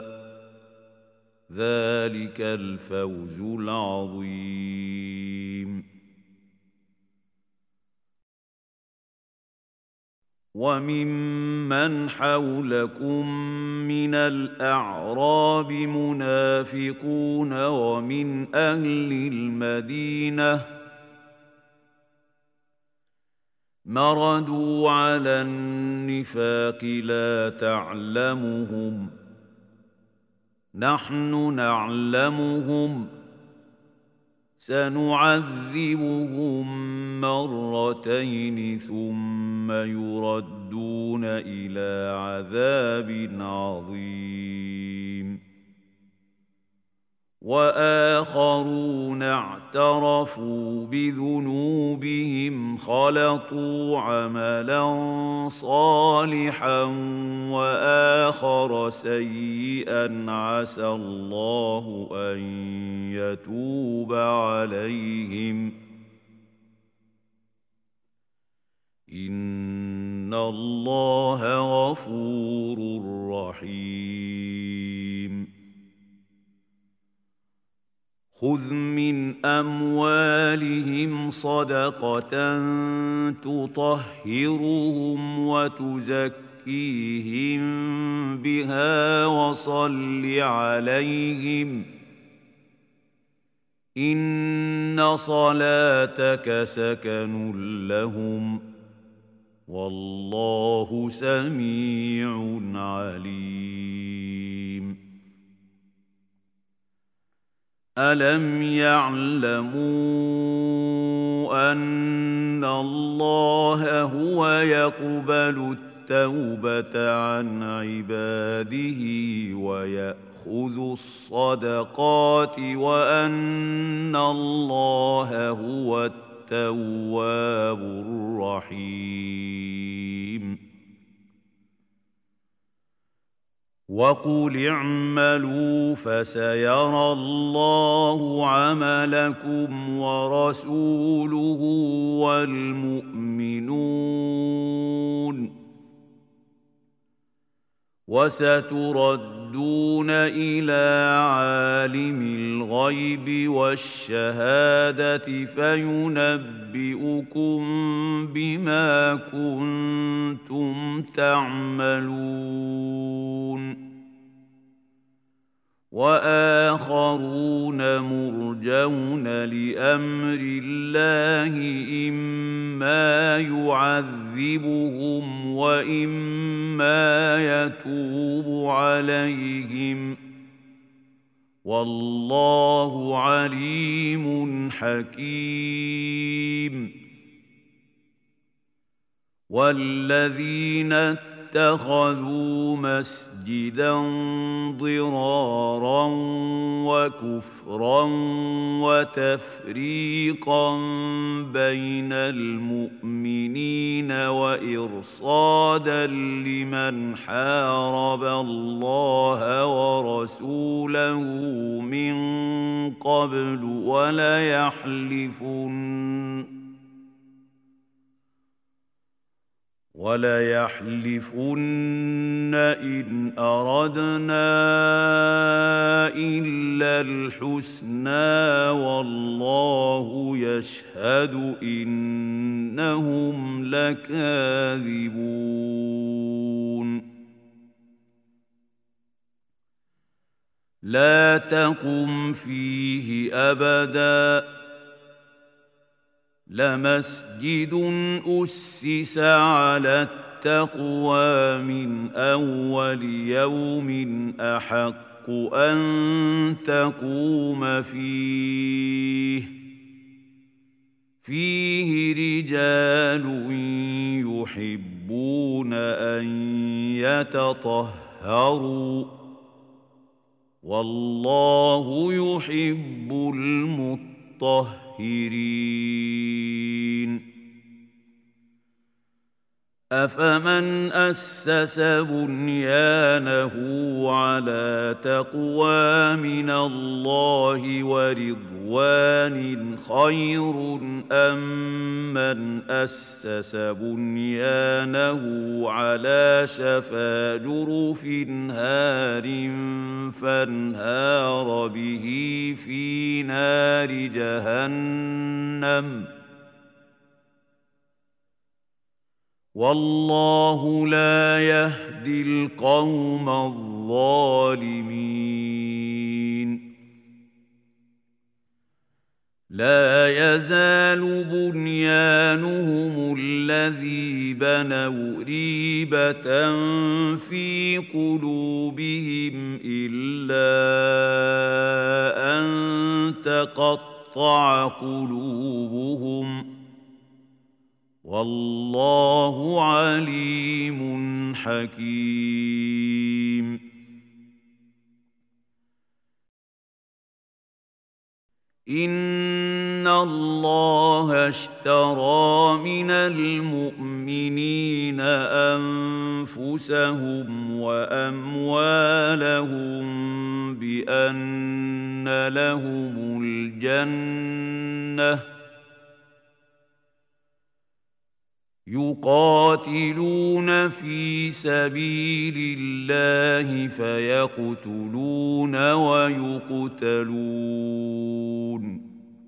ذلك الفوز العظيم وممن حولكم من الأعراب منافقون ومن أهل المدينة مردوا على النفاق لا تعلمهم نحن نعلمهم سنعذبهم مرتين ثم يردون إلى عذاب عظيم وآخرون اعترفوا بذنوبهم خلطوا عملا صالحا وآخر سيئا عسى الله أن يتوب عليهم إن الله غفور رحيم خذ من أموالهم صدقة تطهرهم وتزكيهم بها وصل عليهم إن صلاتك سكن لهم والله سميع عليم ألم يعلموا أن الله هو يقبل التوبة عن عباده ويأخذ الصدقات وأن الله هو التواب الرحيم وقل اعملوا فسيرى الله عملكم ورسوله والمؤمنون وستردون إلى عالم الغيب والشهادة فينبئكم بما كنتم تعملون وآخرون مرجون لأمر الله إما يعذبهم وإما يتوب عليهم والله عليم حكيم والذين اتخذوا مسجدا ضرارا وكفرا وتفريقا بين المؤمنين وإرصادا لمن حارب الله ورسوله من قبل وليحلفن إن أردنا إلا الحسنى والله يشهد إنهم لكاذبون لا تقم فيه أبداً لمسجد أسس على التقوى من أول يوم أحق أن تقوم فيه رجال يحبون أن يتطهروا والله يحب المطهرين أفمن أسس بنيانه على تقوى من الله ورضوان خير أم من أسس بنيانه على شفا جرف هار فانهار به في نار جهنم والله لا يهدي القوم الظالمين لا يزال بنيانهم الذي بنوا ريبة في قلوبهم إلا أن تقطع قلوبهم والله عليم حكيم إن الله اشترى من المؤمنين أنفسهم وأموالهم بأن لهم الجنة يقاتلون في سبيل الله فيقتلون ويقتلون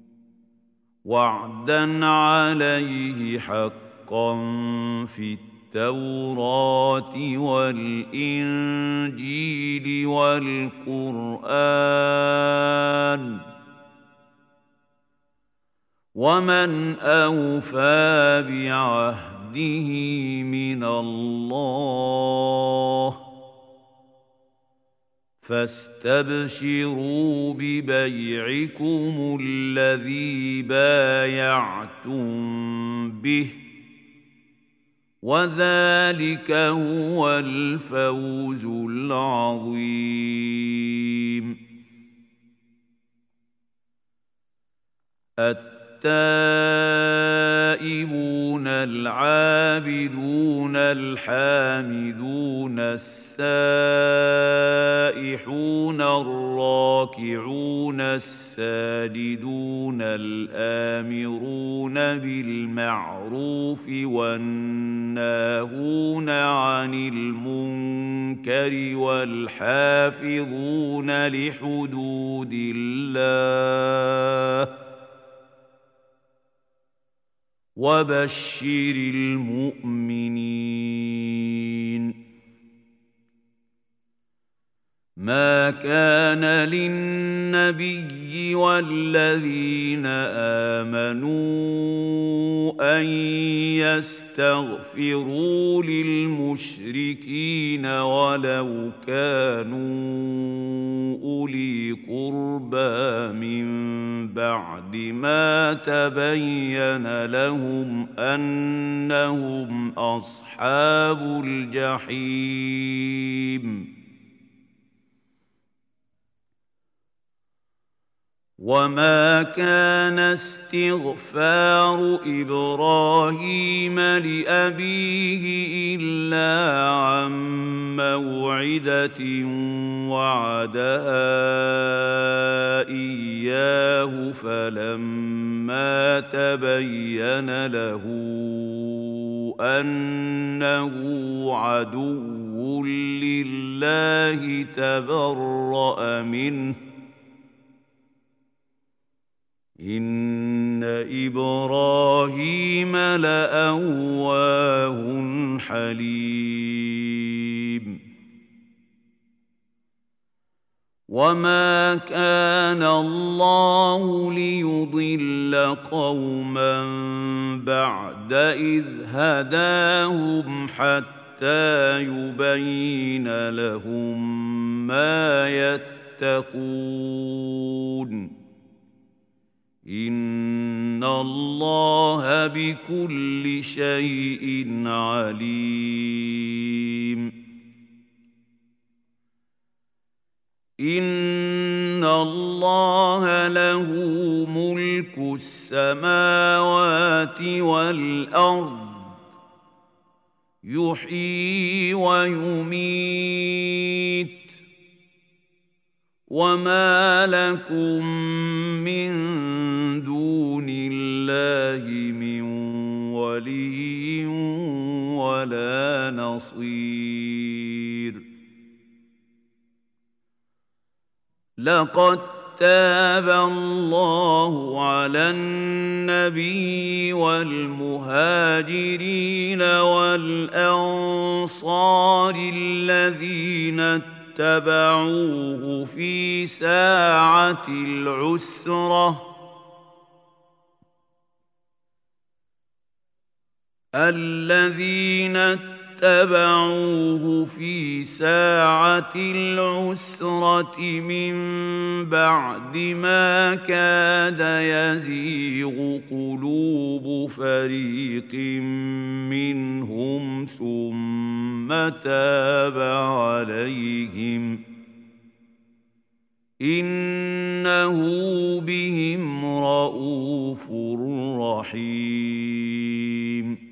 وعدا عليه حقا في التوراة والإنجيل والقرآن ومن أوفى بعهده من الله فاستبشروا ببيعكم الذي بايعتم به وذلك هو الفوز العظيم. التائبون العابدون الحامدون السائحون الراكعون الساجدون الآمرون بالمعروف والناهون عن المنكر والحافظون لحدود الله وبشر المؤمنين. ما كان للنبي والذين آمنوا أن يستغفروا للمشركين ولو كانوا أولي قربى من بعد ما تبين لهم أنهم أصحاب الجحيم. وما كان استغفار إبراهيم لأبيه إلا عن موعدة وعدها إياه فلما تبين له أنه عدو لله تبرأ منه إن إبراهيم لأواه حليم. وما كان الله ليضل قوما بعد إذ هداهم حتى يبين لهم ما يتقون إن الله بكل شيء عليم. إن الله له ملك السماوات والأرض يحيي ويميت وما لكم من دون الله من ولي ولا نصير. لقد تاب الله على النبي والمهاجرين والأنصار الذين اتبعوه في ساعة العسرة من بعد ما كاد يزيغ قلوب فريق منهم ثم تاب عليهم إنه بهم رءوف رحيم.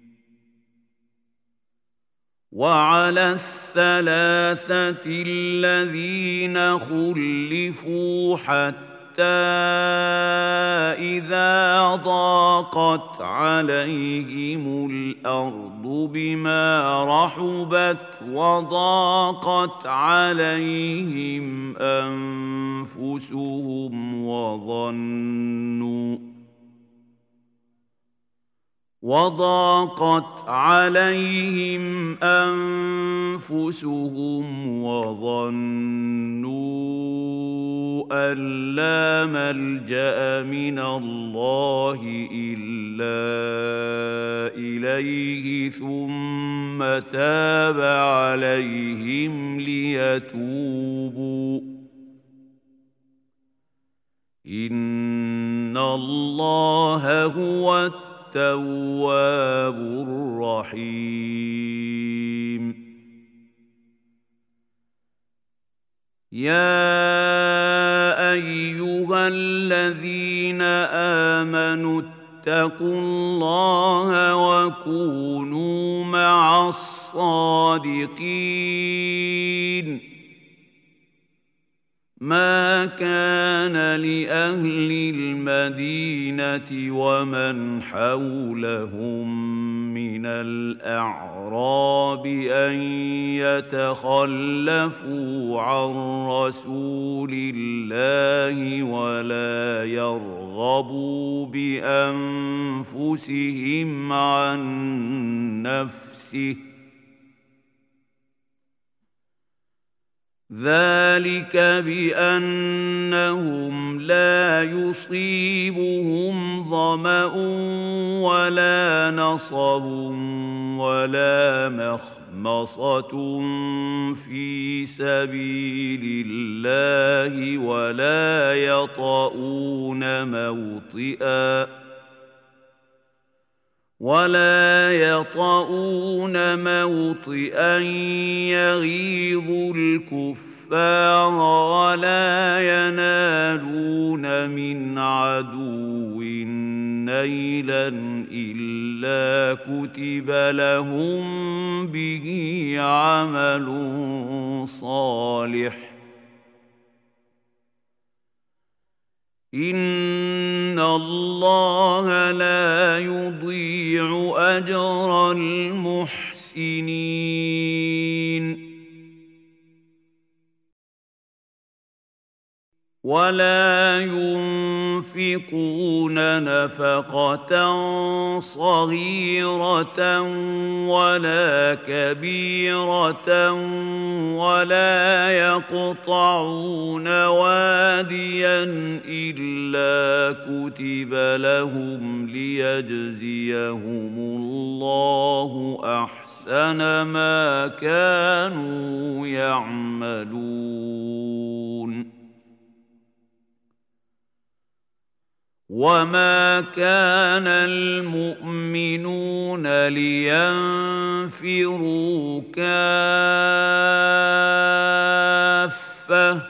وعلى الثلاثة الذين خلفوا حتى إذا ضاقت عليهم الأرض بما رحبت وضاقت عليهم أنفسهم وظنوا أن لا ملجأ من الله إلا إليه ثم تاب عليهم ليتوبوا إن الله هو التواب الرحيم يا أيها الذين آمنوا اتقوا الله وكونوا مع الصادقين ما كان لأهل المدينة ومن حولهم من الأعراب أن يتخلفوا عن رسول الله ولا يرغبوا بأنفسهم عن نفسه ذلك بأنهم لا يصيبهم ظمأ ولا نصب ولا مخمصة في سبيل الله ولا يطؤون موطئا يغيظ الكفار ولا ينالون من عدو نيلا إلا كتب لهم به عمل صالح إن الله لا يضيع أجر المحسنين ولا ينفقون نفقة صغيرة ولا كبيرة ولا يقطعون واديا إلا كتب لهم ليجزيهم الله أحسن ما كانوا يعملون وما كان المؤمنون لينفروا كافة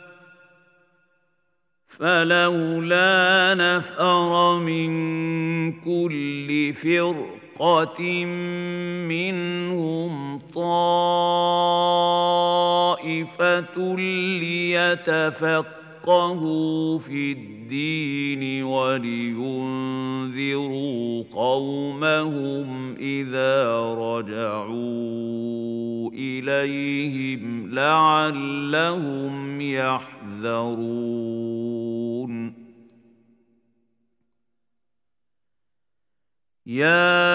فلولا نفر من كل فرقة منهم طائفة ليتفقهوا في الدين ولينذروا قومهم إذا رجعوا إليهم لعلهم يحذرون يا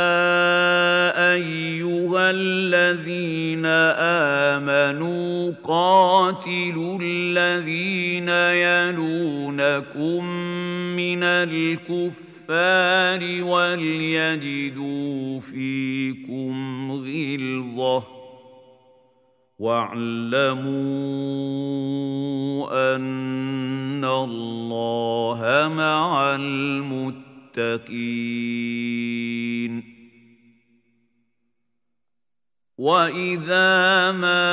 أيها الذين آمنوا قاتلوا الذين يلونكم من الكفار وليجدوا فيكم غلظة واعلموا أن الله مع المتقين وإذا ما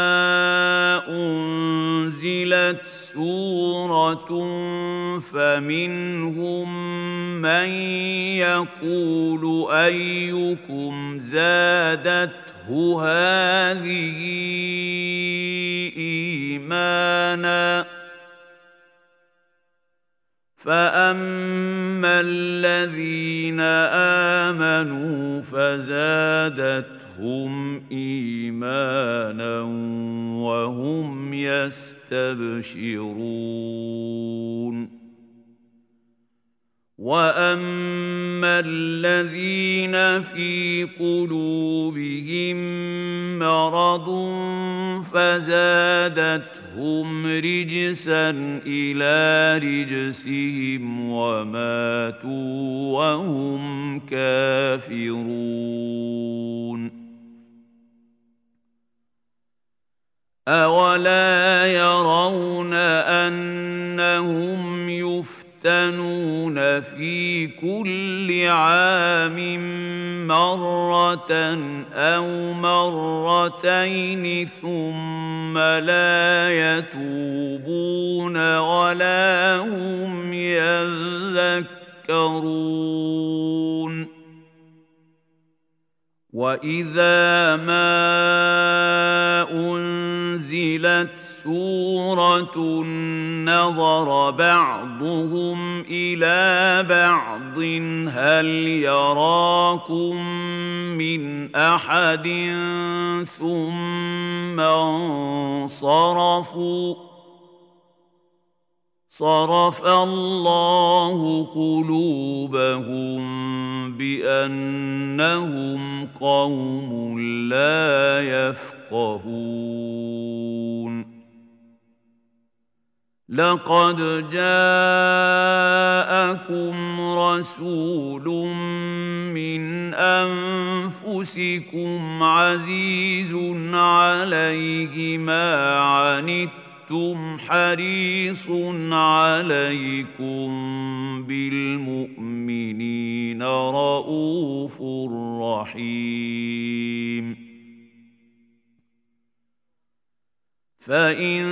أنزلت سورة فمنهم من يقول أيكم زادته هذه إيمانا فأما الذين آمنوا فزادتهم إيمانا وهم يستبشرون وأما الذين في قلوبهم مرض فزادتهم رجسا إلى رجسهم وماتوا وهم كافرون أولا يرون أنهم يفتنون في كل عام مرة أو مرتين ثم لا يتوبون ولا هم يذكرون وإذا ما أنزلت سورة نظر بعضهم إلى بعض هل يراكم من أحد ثم انصرفوا صرف الله قلوبهم بأنهم قوم لا يفقهون لقد جاءكم رسول من أنفسكم عزيز عليه ما عنتم حريص عليكم بالمؤمنين رؤوف رحيم فإن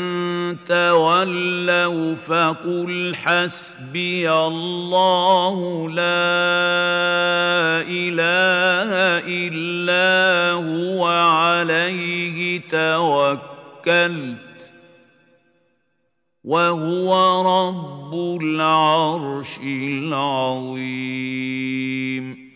تولوا فقل حسبي الله لا إله إلا هو عليه توكلت وهو رب العرش العظيم